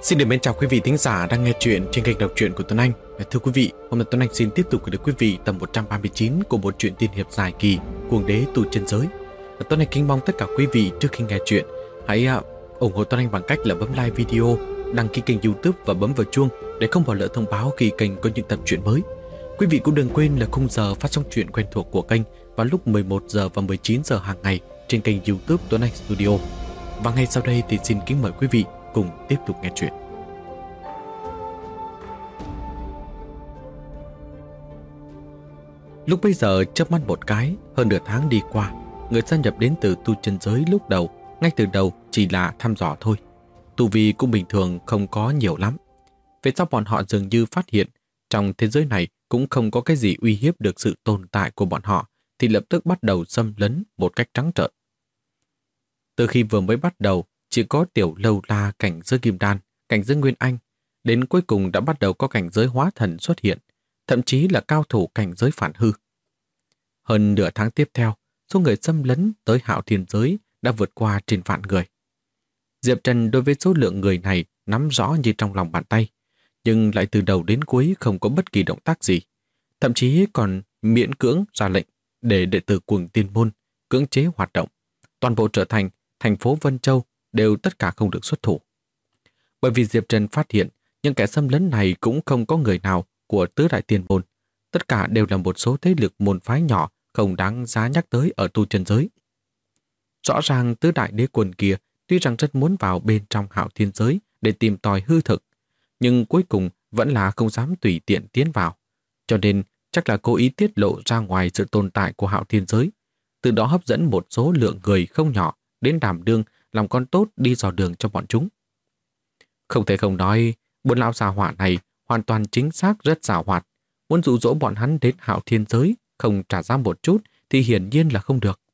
Xin được mến chào quý vị thính giả đang nghe chuyện trên kênh đọc truyện của Tuấn Anh. Thưa quý vị, hôm nay Tuấn Anh xin tiếp tục gửi đến quý vị tập 139 của một truyện tiên hiệp dài kỳ Cuồng Đế Tu Chân Giới. Tuấn Anh kính mong tất cả quý vị trước khi nghe chuyện hãy ủng hộ Tuấn Anh bằng cách là bấm like video, đăng ký kênh YouTube và bấm vào chuông để không bỏ lỡ thông báo khi kênh có những tập truyện mới. Quý vị cũng đừng quên là khung giờ phát sóng truyện quen thuộc của kênh vào lúc 11 giờ và 19 giờ hàng ngày trên kênh YouTube Tuấn Anh Studio. Và ngay sau đây thì xin kính mời quý vị cùng tiếp tục nghe chuyện. Lúc bây giờ chớp mắt một cái, hơn nửa tháng đi qua, người gia nhập đến từ tu chân giới lúc đầu, ngay từ đầu chỉ là thăm dò thôi. Tu vi cũng bình thường, không có nhiều lắm. Về sau bọn họ dường như phát hiện trong thế giới này cũng không có cái gì uy hiếp được sự tồn tại của bọn họ, thì lập tức bắt đầu xâm lấn một cách trắng trợn. Từ khi vừa mới bắt đầu, chỉ có tiểu lâu la cảnh giới kim đan, cảnh giới nguyên anh, đến cuối cùng đã bắt đầu có cảnh giới hóa thần xuất hiện, thậm chí là cao thủ cảnh giới phản hư. Hơn nửa tháng tiếp theo, số người xâm lấn tới Hạo Thiên giới đã vượt qua trên vạn người. Diệp Trần đối với số lượng người này nắm rõ như trong lòng bàn tay, nhưng lại từ đầu đến cuối không có bất kỳ động tác gì, thậm chí còn miễn cưỡng ra lệnh để đệ tử Cuồng Tiên môn cưỡng chế hoạt động, toàn bộ trở thành thành phố Vân Châu đều tất cả không được xuất thủ. Bởi vì Diệp Trần phát hiện những kẻ xâm lấn này cũng không có người nào của tứ đại tiên môn, tất cả đều là một số thế lực môn phái nhỏ không đáng giá nhắc tới ở tu chân giới. Rõ ràng tứ đại đế quân kia tuy rằng rất muốn vào bên trong Hạo Thiên giới để tìm tòi hư thực, nhưng cuối cùng vẫn là không dám tùy tiện tiến vào, cho nên chắc là cố ý tiết lộ ra ngoài sự tồn tại của Hạo Thiên giới, từ đó hấp dẫn một số lượng người không nhỏ đến đảm đương làm con tốt đi dò đường cho bọn chúng. Không thể không nói, bốn lão già hỏa này hoàn toàn chính xác rất giàu hoạt, muốn dụ dỗ bọn hắn đến Hạo Thiên giới không trả giá một chút thì hiển nhiên là không được.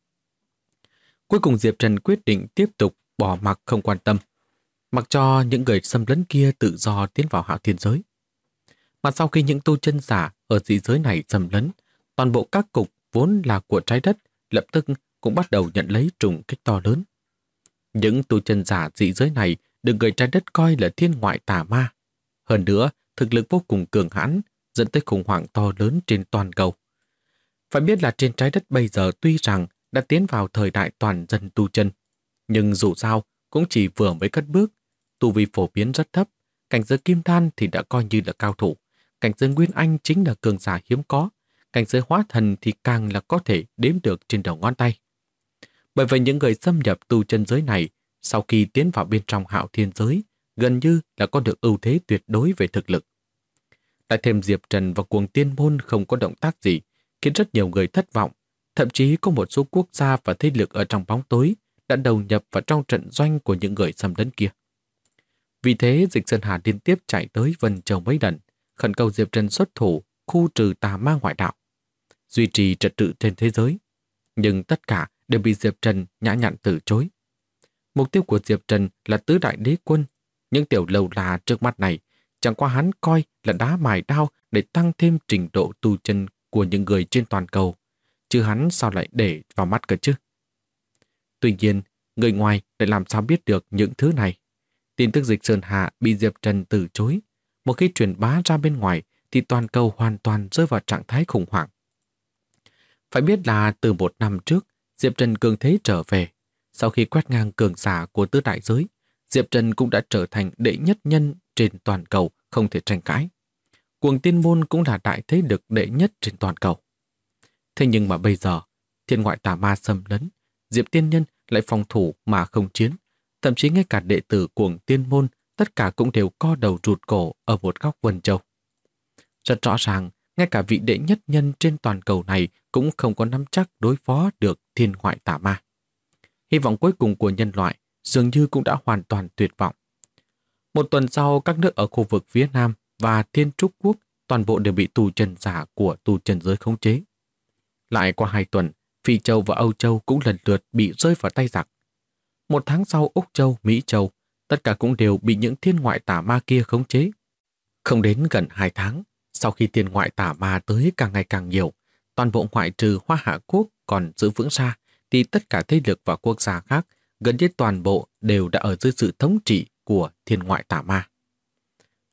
Cuối cùng Diệp Trần quyết định tiếp tục bỏ mặc không quan tâm, mặc cho những người xâm lấn kia tự do tiến vào Hạo Thiên giới. Mà sau khi những tu chân giả ở dị giới này xâm lấn, toàn bộ các cục vốn là của trái đất lập tức cũng bắt đầu nhận lấy trùng kích to lớn. Những tu chân giả dị giới này được người trái đất coi là thiên ngoại tà ma. Hơn nữa, thực lực vô cùng cường hãn, dẫn tới khủng hoảng to lớn trên toàn cầu. Phải biết là trên trái đất bây giờ tuy rằng đã tiến vào thời đại toàn dân tu chân, nhưng dù sao cũng chỉ vừa mới cất bước, tu vi phổ biến rất thấp, cảnh giới kim đan thì đã coi như là cao thủ, cảnh giới nguyên anh chính là cường giả hiếm có, cảnh giới hóa thần thì càng là có thể đếm được trên đầu ngón tay. Bởi vậy những người xâm nhập tu chân giới này, sau khi tiến vào bên trong Hạo Thiên giới, gần như là có được ưu thế tuyệt đối về thực lực. Lại thêm Diệp Trần và Cuồng Tiên môn không có động tác gì, khiến rất nhiều người thất vọng, thậm chí có một số quốc gia và thế lực ở trong bóng tối đã đầu nhập vào trong trận doanh của những người xâm lấn kia. Vì thế, Dịch Sơn Hà liên tiếp chạy tới Vân Châu mấy lần, khẩn cầu Diệp Trần xuất thủ khu trừ tà ma ngoại đạo, duy trì trật tự trên thế giới. Nhưng tất cả đều bị Diệp Trần nhã nhặn từ chối. Mục tiêu của Diệp Trần là tứ đại đế quân, những tiểu lầu là trước mắt này chẳng qua hắn coi là đá mài đao để tăng thêm trình độ tu chân của những người trên toàn cầu, chứ hắn sao lại để vào mắt cơ chứ? Tuy nhiên, người ngoài lại làm sao biết được những thứ này? Tin tức Dịch Sơn Hà bị Diệp Trần từ chối, một khi truyền bá ra bên ngoài thì toàn cầu hoàn toàn rơi vào trạng thái khủng hoảng. Phải biết là từ một năm trước, Diệp Trần cường thế trở về. Sau khi quét ngang cường giả của tứ đại giới, Diệp Trần cũng đã trở thành đệ nhất nhân trên toàn cầu, không thể tranh cãi. Cuồng Tiên môn cũng là đại thế lực đệ nhất trên toàn cầu. Thế nhưng mà bây giờ, thiên ngoại tà ma xâm lấn, Diệp Tiên Nhân lại phòng thủ mà không chiến. Thậm chí ngay cả đệ tử Cuồng Tiên môn tất cả cũng đều co đầu rụt cổ ở một góc Vân Châu. Rất rõ ràng, ngay cả vị đệ nhất nhân trên toàn cầu này cũng không có nắm chắc đối phó được thiên ngoại tà ma. Hy vọng cuối cùng của nhân loại dường như cũng đã hoàn toàn tuyệt vọng. Một tuần sau, các nước ở khu vực phía Nam và Thiên Trúc Quốc toàn bộ đều bị tu chân giả của tu chân giới khống chế. Lại qua 2 tuần, Phi Châu và Âu Châu cũng lần lượt bị rơi vào tay giặc. 1 tháng sau, Úc Châu, Mỹ Châu, tất cả cũng đều bị những thiên ngoại tà ma kia khống chế. Không đến gần 2 tháng, sau khi thiên ngoại tà ma tới càng ngày càng nhiều, toàn bộ ngoại trừ Hoa Hạ Quốc còn giữ vững ra, thì tất cả thế lực và quốc gia khác gần như toàn bộ đều đã ở dưới sự thống trị của thiên ngoại tà ma.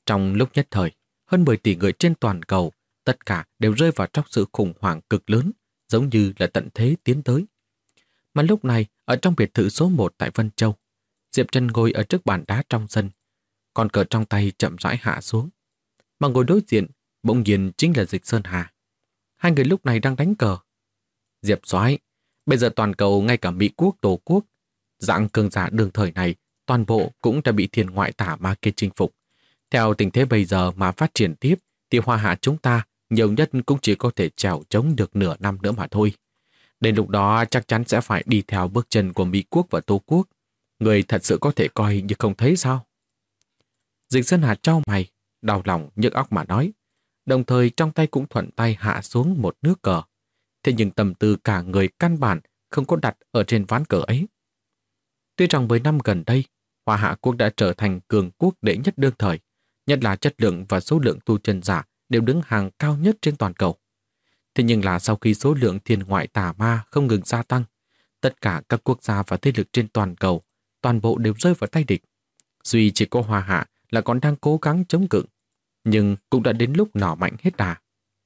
Trong lúc nhất thời, hơn 10 tỷ người trên toàn cầu, tất cả đều rơi vào trong sự khủng hoảng cực lớn, giống như là tận thế tiến tới. Mà lúc này, ở trong biệt thự số 1 tại Vân Châu, Diệp Trần ngồi ở trước bàn đá trong sân, con cờ trong tay chậm rãi hạ xuống. Mà ngồi đối diện, bỗng nhiên chính là Dịch Sơn Hà. Hai người lúc này đang đánh cờ. Diệp soái, bây giờ toàn cầu ngay cả Mỹ quốc, Tổ quốc, dạng cường giả đương thời này, toàn bộ cũng đã bị thiên ngoại tả ma kia chinh phục. Theo tình thế bây giờ mà phát triển tiếp, thì Hoa Hạ chúng ta nhiều nhất cũng chỉ có thể trèo chống được nửa năm nữa mà thôi. Đến lúc đó chắc chắn sẽ phải đi theo bước chân của Mỹ quốc và Tô quốc. Người thật sự có thể coi như không thấy sao? Dịch Sơn Hà trao mày, đau lòng nhức óc mà nói, đồng thời trong tay cũng thuận tay hạ xuống một nước cờ. Thế nhưng tâm tư cả người căn bản không có đặt ở trên ván cờ ấy. Tuy rằng 10 năm gần đây, Hoa Hạ quốc đã trở thành cường quốc đệ nhất đương thời, nhất là chất lượng và số lượng tu chân giả đều đứng hàng cao nhất trên toàn cầu. Thế nhưng là sau khi số lượng thiên ngoại tà ma không ngừng gia tăng, tất cả các quốc gia và thế lực trên toàn cầu, toàn bộ đều rơi vào tay địch. Duy chỉ có Hoa Hạ là còn đang cố gắng chống cự, nhưng cũng đã đến lúc nỏ mạnh hết đà.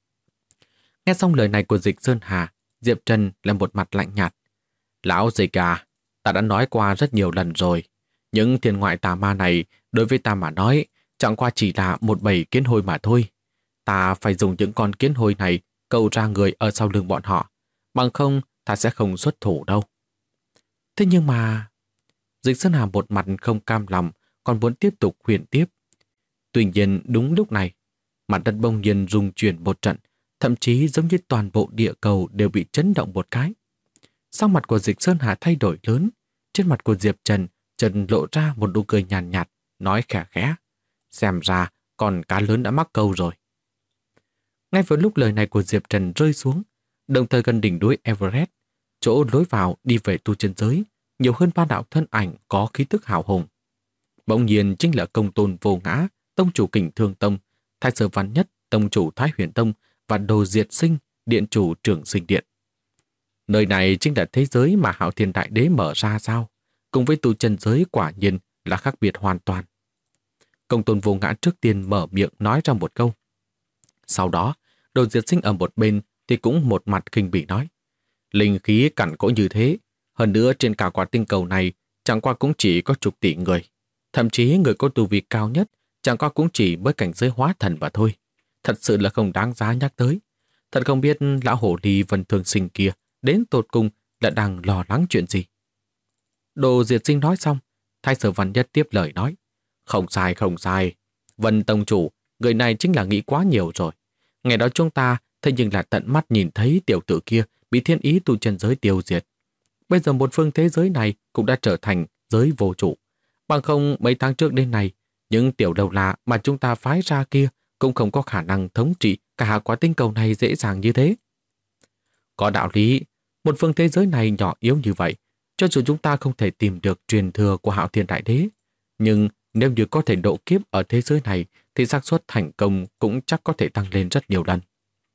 Nghe xong lời này của Dịch Sơn Hà, Diệp Trần là một mặt lạnh nhạt. Lão Dịch à, ta đã nói qua rất nhiều lần rồi. Những thiên ngoại tà ma này đối với ta mà nói chẳng qua chỉ là một bầy kiến hôi mà thôi. Ta phải dùng những con kiến hôi này câu ra người ở sau lưng bọn họ. Bằng không ta sẽ không xuất thủ đâu. Thế nhưng mà... Dịch Sơn Hà một mặt không cam lòng, còn muốn tiếp tục khuyên tiếp. Tuy nhiên đúng lúc này, mặt đất bỗng nhiên rung chuyển một trận, thậm chí giống như toàn bộ địa cầu đều bị chấn động một cái. Sắc mặt của Dịch Sơn Hà thay đổi lớn, trên mặt của Diệp Trần lộ ra một nụ cười nhàn nhạt, nói khẽ khẽ. Xem ra con cá lớn đã mắc câu rồi. Ngay vào lúc lời này của Diệp Trần rơi xuống, đồng thời gần đỉnh núi Everest, chỗ lối vào đi về tu chân giới, nhiều hơn ba đạo thân ảnh có khí tức hào hùng. Bỗng nhiên chính là Công Tôn Vô Ngã, tông chủ Kình Thương Tông, Thái Sở Văn Nhất, tông chủ Thái Huyền Tông và Đồ Diệt Sinh, điện chủ Trường Sinh Điện. Nơi này chính là thế giới mà Hạo Thiên Đại Đế mở ra sao? Cùng với tu chân giới quả nhiên là khác biệt hoàn toàn. Công Tôn Vô Ngã trước tiên mở miệng nói ra một câu. Sau đó, Đồ Diệt Sinh ở một bên thì cũng một mặt khinh bỉ nói. Linh khí cằn cỗi như thế, hơn nữa trên cả quả tinh cầu này chẳng qua cũng chỉ có chục tỷ người. Thậm chí người có tu vi cao nhất chẳng qua cũng chỉ mới cảnh giới hóa thần mà thôi. Thật sự là không đáng giá nhắc tới. Thật không biết lão hổ ly Vân Thường Sinh kia đến tột cùng là đang lo lắng chuyện gì. Đồ Diệt Sinh nói xong, Thái Sở Văn Nhất tiếp lời nói. Không sai, không sai. Vân Tông chủ, người này chính là nghĩ quá nhiều rồi. Ngày đó chúng ta thế nhưng là tận mắt nhìn thấy tiểu tử kia bị thiên ý tu chân giới tiêu diệt. Bây giờ một phương thế giới này cũng đã trở thành giới vô chủ. Bằng không mấy tháng trước đến nay, những tiểu đầu lạ mà chúng ta phái ra kia cũng không có khả năng thống trị cả quả tinh cầu này dễ dàng như thế. Có đạo lý, một phương thế giới này nhỏ yếu như vậy, cho dù chúng ta không thể tìm được truyền thừa của Hạo Thiên Đại Đế, nhưng nếu như có thể độ kiếp ở thế giới này thì xác suất thành công cũng chắc có thể tăng lên rất nhiều lần.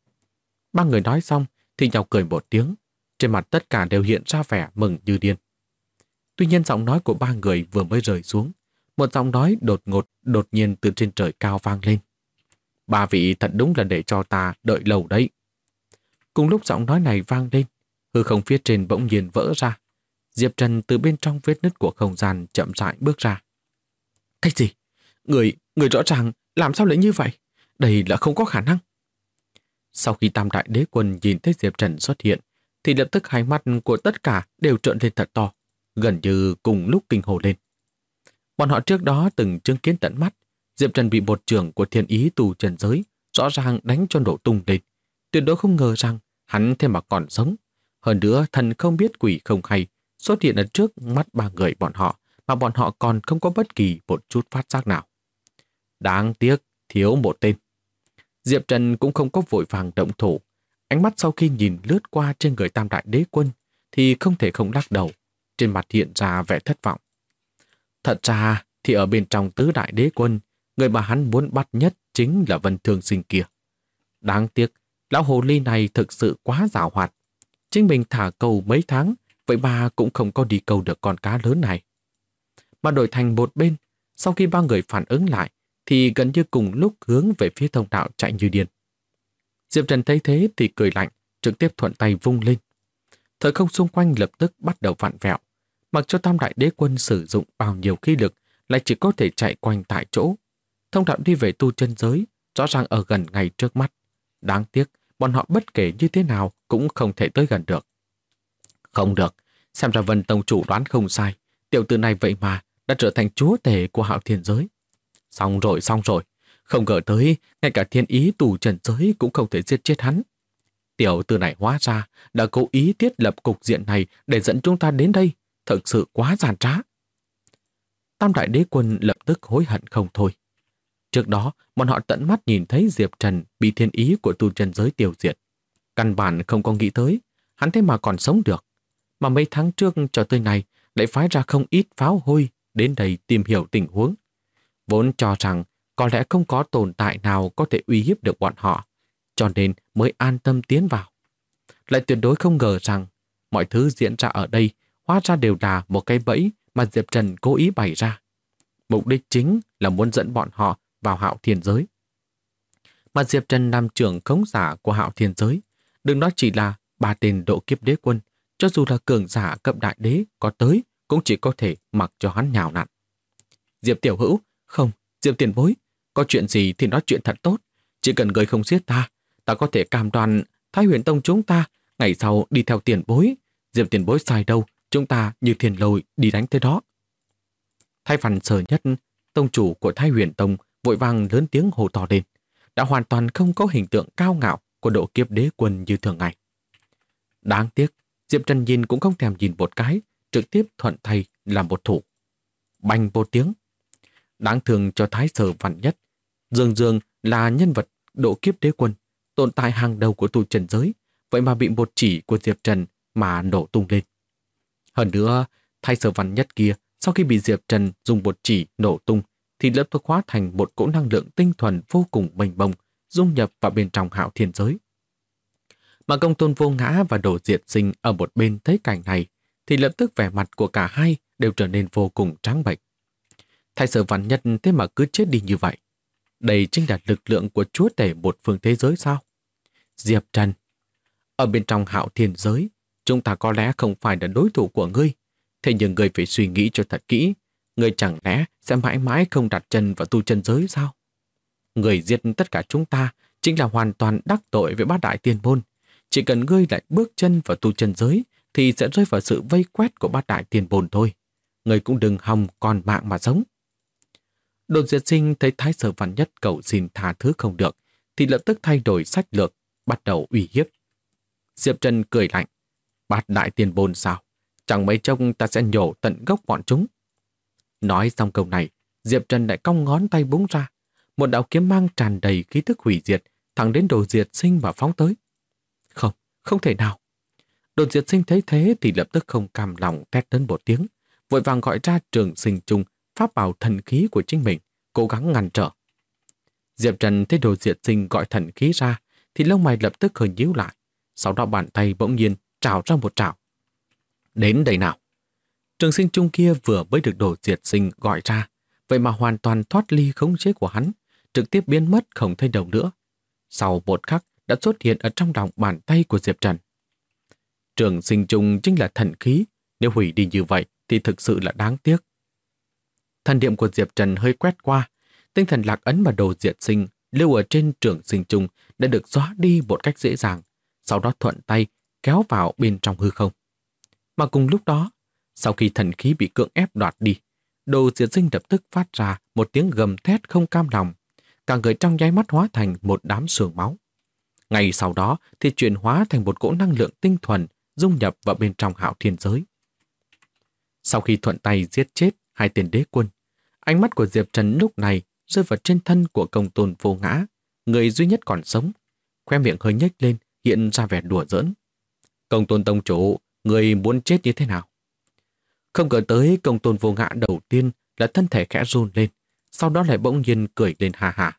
Ba người nói xong thì nhau cười một tiếng, trên mặt tất cả đều hiện ra vẻ mừng như điên. Tuy nhiên giọng nói của ba người vừa mới rơi xuống, một giọng nói đột ngột đột nhiên từ trên trời cao vang lên. Ba vị thật đúng là để cho ta đợi lâu đấy. Cùng lúc giọng nói này vang lên, hư không phía trên bỗng nhiên vỡ ra. Diệp Trần từ bên trong vết nứt của không gian chậm rãi bước ra. Cái gì? Người rõ ràng làm sao lại như vậy? Đây là không có khả năng. Sau khi Tam Đại Đế Quân nhìn thấy Diệp Trần xuất hiện, thì lập tức hai mắt của tất cả đều trợn lên thật to, gần như cùng lúc kinh hồn lên. Bọn họ trước đó từng chứng kiến tận mắt, Diệp Trần bị một trưởng của thiên ý tu chân giới rõ ràng đánh cho nổ tung lên. Tuyệt đối không ngờ rằng hắn thế mà còn sống. Hơn nữa thần không biết quỷ không hay xuất hiện ở trước mắt ba người bọn họ, mà bọn họ còn không có bất kỳ một chút phát giác nào. Đáng tiếc, thiếu một tên. Diệp Trần cũng không có vội vàng động thủ. Ánh mắt sau khi nhìn lướt qua trên người Tam Đại Đế Quân thì không thể không lắc đầu, trên mặt hiện ra vẻ thất vọng. Thật ra thì ở bên trong Tứ Đại Đế Quân, người mà hắn muốn bắt nhất chính là Vân Thường Sinh kia. Đáng tiếc, lão hồ ly này thực sự quá giàu hoạt. Chính mình thả câu mấy tháng, vậy mà cũng không có đi câu được con cá lớn này. Mà đổi thành một bên, sau khi ba người phản ứng lại, thì gần như cùng lúc hướng về phía thông đạo chạy như điên. Diệp Trần thấy thế thì cười lạnh, trực tiếp thuận tay vung lên. Thời không xung quanh lập tức bắt đầu vặn vẹo. Mặc cho Tam Đại Đế Quân sử dụng bao nhiêu khí lực, lại chỉ có thể chạy quanh tại chỗ. Thông đạo đi về tu chân giới, rõ ràng ở gần ngay trước mắt. Đáng tiếc, bọn họ bất kể như thế nào cũng không thể tới gần được. Không được, xem ra Vân Tông chủ đoán không sai. Tiểu tử này vậy mà đã trở thành chúa tể của Hạo Thiên giới. Xong rồi. Không ngờ tới, ngay cả thiên ý tù trần giới cũng không thể giết chết hắn. Tiểu tử này hóa ra đã cố ý thiết lập cục diện này để dẫn chúng ta đến đây. Thực sự quá giàn trá. Tam Đại Đế Quân lập tức hối hận không thôi. Trước đó, bọn họ tận mắt nhìn thấy Diệp Trần bị thiên ý của tu chân giới tiêu diệt. Căn bản không có nghĩ tới, hắn thế mà còn sống được. Mà mấy tháng trước cho tới nay lại phái ra không ít pháo hôi đến đây tìm hiểu tình huống. Vốn cho rằng có lẽ không có tồn tại nào có thể uy hiếp được bọn họ, cho nên mới an tâm tiến vào. Lại tuyệt đối không ngờ rằng mọi thứ diễn ra ở đây hóa ra đều là một cái bẫy mà Diệp Trần cố ý bày ra. Mục đích chính là muốn dẫn bọn họ vào Hạo Thiên giới. Mà Diệp Trần làm trưởng khống giả của Hạo Thiên giới, đừng nói chỉ là 3 tên độ kiếp đế quân, cho dù là cường giả cấp đại đế có tới cũng chỉ có thể mặc cho hắn nhào nặn. Diệp tiểu hữu, không, Diệp tiền bối, có chuyện gì thì nói chuyện thật tốt, chỉ cần người không giết ta, ta có thể cam đoan Thái Huyền Tông chúng ta ngày sau đi theo tiền bối. Diệp tiền bối sai đâu, chúng ta như thiên lôi đi đánh tới đó. Thái Văn Sở Nhất, tông chủ của Thái Huyền Tông, vội vàng lớn tiếng hô to lên, đã hoàn toàn không có hình tượng cao ngạo của độ kiếp đế quân như thường ngày. Đáng tiếc, Diệp Trần nhìn cũng không thèm nhìn một cái, trực tiếp thuận thay làm một thủ. Bành một tiếng. Đáng thương cho Thái Sở Văn Nhất, Dương là nhân vật độ kiếp đế quân, tồn tại hàng đầu của tu chân giới, vậy mà bị một chỉ của Diệp Trần mà nổ tung lên. Hơn nữa, Thái Sở Văn Nhất kia, sau khi bị Diệp Trần dùng một chỉ nổ tung, thì lập tức hóa thành một cỗ năng lượng tinh thuần vô cùng mênh mông, dung nhập vào bên trong Hạo Thiên giới. Mà Công Tôn Vô Ngã và Đồ Diệt Sinh ở một bên thấy cảnh này, thì lập tức vẻ mặt của cả hai đều trở nên vô cùng trắng bệch. Thái Sở Văn Nhất thế mà cứ chết đi như vậy. Đây chính là lực lượng của chúa tể một phương thế giới sao? Diệp Trần, ở bên trong Hạo Thiên giới, chúng ta có lẽ không phải là đối thủ của ngươi. Thế nhưng ngươi phải suy nghĩ cho thật kỹ. Ngươi chẳng lẽ sẽ mãi mãi không đặt chân vào tu chân giới sao? Ngươi giết tất cả chúng ta chính là hoàn toàn đắc tội với bát đại tiên môn. Chỉ cần ngươi lại bước chân vào tu chân giới thì sẽ rơi vào sự vây quét của bát đại tiên môn thôi. Ngươi cũng đừng hòng còn mạng mà sống. Đồ Diệt Sinh thấy Thái Sở Văn Nhất cầu xin tha thứ không được thì lập tức thay đổi sách lược, bắt đầu uy hiếp. Diệp Trần cười lạnh. Bát đại tiên môn sao? Chẳng mấy chốc ta sẽ nhổ tận gốc bọn chúng. Nói xong câu này, Diệp Trần lại cong ngón tay búng ra. Một đạo kiếm mang tràn đầy khí tức hủy diệt, thẳng đến Đồ Diệt Sinh mà phóng tới. Không thể nào. Đồ Diệt Sinh thấy thế thì lập tức không cam lòng thét lớn một tiếng, vội vàng gọi ra Trường Sinh Trung, pháp bảo thần khí của chính mình, cố gắng ngăn trở. Diệp Trần thấy Đồ Diệt Sinh gọi thần khí ra, thì lông mày lập tức hơi nhíu lại. Sau đó bàn tay bỗng nhiên trào ra một trảo. Đến đây nào. Trường Sinh Trung kia vừa mới được Đồ Diệt Sinh gọi ra, vậy mà hoàn toàn thoát ly khống chế của hắn, trực tiếp biến mất không thấy đâu nữa. Sau một khắc đã xuất hiện ở trong lòng bàn tay của Diệp Trần. Trường Sinh Trung chính là thần khí, nếu hủy đi như vậy thì thực sự là đáng tiếc. Thần niệm của Diệp Trần hơi quét qua, tinh thần lạc ấn mà Đồ Diệt Sinh lưu ở trên Trường Sinh Trung đã được xóa đi một cách dễ dàng, sau đó thuận tay kéo vào bên trong hư không. Mà cùng lúc đó, sau khi thần khí bị cưỡng ép đoạt đi, Đồ Diệt Sinh lập tức phát ra một tiếng gầm thét không cam lòng, cả người trong nháy mắt hóa thành một đám sương máu. Ngay sau đó thì chuyển hóa thành một cỗ năng lượng tinh thuần dung nhập vào bên trong Hạo Thiên giới. Sau khi thuận tay giết chết hai tên đế quân, ánh mắt của Diệp Trần lúc này rơi vào trên thân của Công Tôn Vô Ngã, người duy nhất còn sống, khoe miệng hơi nhếch lên, hiện ra vẻ đùa giỡn. Công Tôn tông chủ, người muốn chết như thế nào? Không ngờ tới Công Tôn Vô Ngã đầu tiên là thân thể khẽ run lên, sau đó lại bỗng nhiên cười lên ha ha.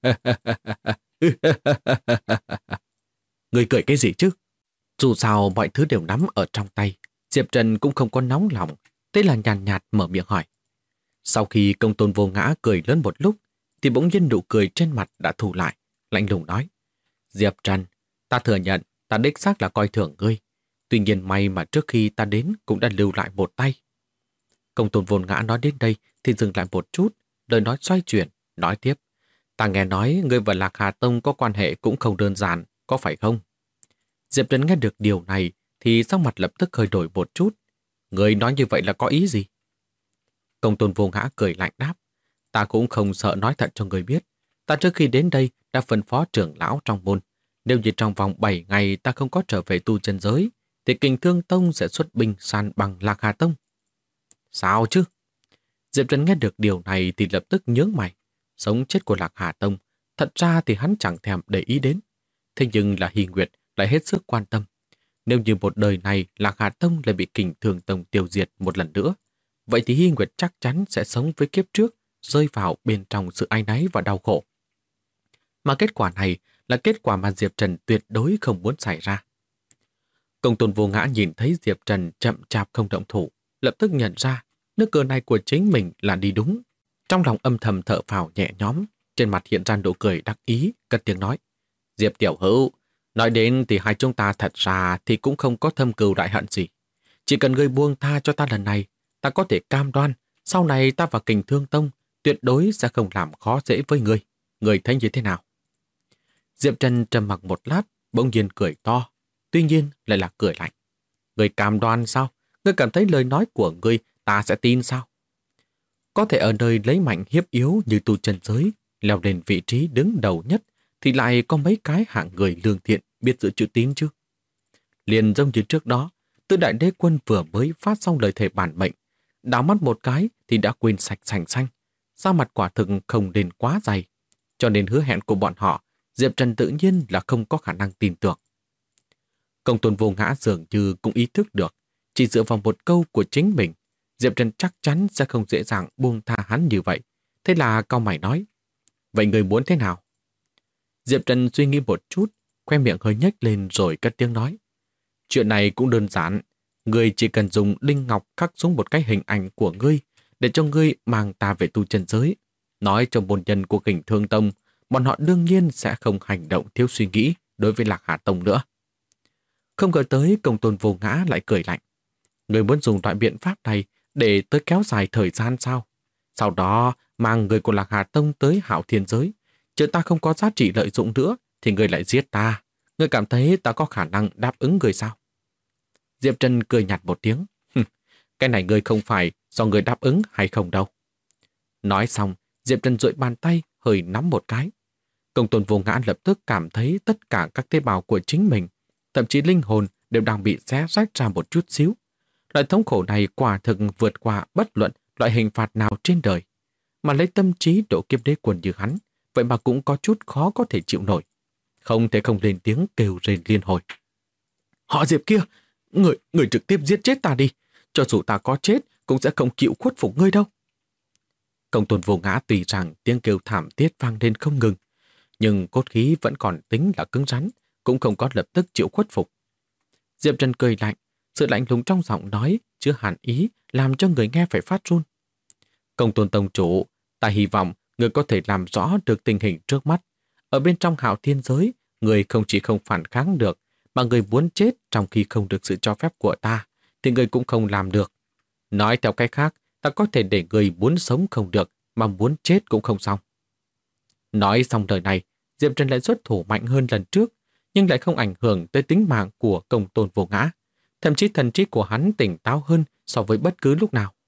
Người cười cái gì chứ? Dù sao mọi thứ đều nắm ở trong tay, Diệp Trần cũng không có nóng lòng, thế là nhàn nhạt mở miệng hỏi. Sau khi Công Tôn Vô Ngã cười lớn một lúc, thì bỗng nhiên nụ cười trên mặt đã thu lại, lạnh lùng nói: Diệp Trần, ta thừa nhận ta đích xác là coi thường ngươi. Tuy nhiên may mà trước khi ta đến cũng đã lưu lại một tay. Công tôn Vô Ngã nói đến đây thì dừng lại một chút, lời nói xoay chuyển, nói tiếp: Ta nghe nói ngươi và Lạc Hà Tông có quan hệ cũng không đơn giản, có phải không? Diệp Trần nghe được điều này thì sắc mặt lập tức hơi đổi một chút. Ngươi nói như vậy là có ý gì? Công tôn Vô Ngã cười lạnh đáp: Ta cũng không sợ nói thật cho ngươi biết. Ta trước khi đến đây đã phân phó trưởng lão trong môn. Nếu như trong vòng 7 ngày ta không có trở về tu chân giới, thì Kình Thương Tông sẽ xuất binh san bằng Lạc Hà Tông. Sao chứ? Diệp Trần nghe được điều này thì lập tức nhướng mày. Sống chết của Lạc Hà Tông, thật ra thì hắn chẳng thèm để ý đến. Thế nhưng là Hy Nguyệt lại hết sức quan tâm. Nếu như một đời này Lạc Hà Tông lại bị Kình Thương Tông tiêu diệt một lần nữa, vậy thì Hy Nguyệt chắc chắn sẽ sống với kiếp trước, rơi vào bên trong sự áy náy và đau khổ. Mà kết quả này là kết quả mà Diệp Trần tuyệt đối không muốn xảy ra. Công tôn Vô Ngã nhìn thấy Diệp Trần chậm chạp không động thủ, lập tức nhận ra nước cờ này của chính mình là đi đúng. Trong lòng âm thầm thở phào nhẹ nhõm, trên mặt hiện ra nụ cười đắc ý, cất tiếng nói: Diệp tiểu hữu, nói đến thì hai chúng ta thật ra thì cũng không có thâm cừu đại hận gì. Chỉ cần ngươi buông tha cho ta lần này, ta có thể cam đoan sau này ta và Kình Thương Tông tuyệt đối sẽ không làm khó dễ với ngươi. Ngươi thấy như thế nào? Diệp Trần trầm mặc một lát, bỗng nhiên cười to, tuy nhiên lại là cười lạnh. Ngươi cam đoan sao? Ngươi cảm thấy lời nói của ngươi ta sẽ tin sao? Có thể ở nơi lấy mạnh hiếp yếu như tu chân giới, leo lên vị trí đứng đầu nhất, thì lại có mấy cái hạng người lương thiện biết giữ chữ tín chứ? Liền giống như trước đó, Tư Đại Đế Quân vừa mới phát xong lời thề bản mệnh, đảo mắt một cái thì đã quên sạch sành xanh. Da mặt quả thực không nên quá dày, cho nên hứa hẹn của bọn họ, Diệp Trần tự nhiên là không có khả năng tin tưởng. Công tôn Vô Ngã dường như cũng ý thức được, chỉ dựa vào một câu của chính mình, Diệp Trần chắc chắn sẽ không dễ dàng buông tha hắn như vậy. Thế là cau mày nói: Vậy người muốn thế nào? Diệp Trần suy nghĩ một chút, khoe miệng hơi nhếch lên rồi cất tiếng nói: Chuyện này cũng đơn giản. Ngươi chỉ cần dùng đinh ngọc khắc xuống một cái hình ảnh của ngươi để cho ngươi mang ta về tu chân giới. Nói cho môn nhân của Kình Thương Tông, bọn họ đương nhiên sẽ không hành động thiếu suy nghĩ đối với Lạc Hà Tông nữa. Không ngờ tới công tôn Vô Ngã lại cười lạnh. Ngươi muốn dùng loại biện pháp này để tới kéo dài thời gian sao? Sau đó mang người của Lạc Hà Tông tới Hạo Thiên Giới. Chứ ta không có giá trị lợi dụng nữa thì ngươi lại giết ta. Ngươi cảm thấy ta có khả năng đáp ứng ngươi sao? Diệp Trần cười nhạt một tiếng. Cái này ngươi không phải do ngươi đáp ứng hay không đâu. Nói xong, Diệp Trần duỗi bàn tay hơi nắm một cái. Công tôn Vô Ngã lập tức cảm thấy tất cả các tế bào của chính mình, thậm chí linh hồn đều đang bị xé rách ra một chút xíu. Loại thống khổ này quả thực vượt qua bất luận loại hình phạt nào trên đời. Mà lấy tâm trí độ kiếp đế quân như hắn, vậy mà cũng có chút khó có thể chịu nổi. Không thể không lên tiếng kêu rên liên hồi. Họ Diệp kia, người trực tiếp giết chết ta đi. Cho dù ta có chết, cũng sẽ không chịu khuất phục ngươi đâu. Công tôn Vô Ngã tùy rằng tiếng kêu thảm thiết vang lên không ngừng, nhưng cốt khí vẫn còn tính là cứng rắn, cũng không có lập tức chịu khuất phục. Diệp Trần cười lạnh, sự lạnh lùng trong giọng nói chứa hàn ý làm cho người nghe phải phát run. Công tôn tông chủ, ta hy vọng người có thể làm rõ được tình hình trước mắt. Ở bên trong Hạo Thiên Giới, người không chỉ không phản kháng được, mà người muốn chết trong khi không được sự cho phép của ta, thì người cũng không làm được. Nói theo cách khác, ta có thể để người muốn sống không được, mà muốn chết cũng không xong. Nói xong lời này, Diệp Trần lại xuất thủ mạnh hơn lần trước, nhưng lại không ảnh hưởng tới tính mạng của công tôn Vô Ngã. Thậm chí thần trí của hắn tỉnh táo hơn so với bất cứ lúc nào.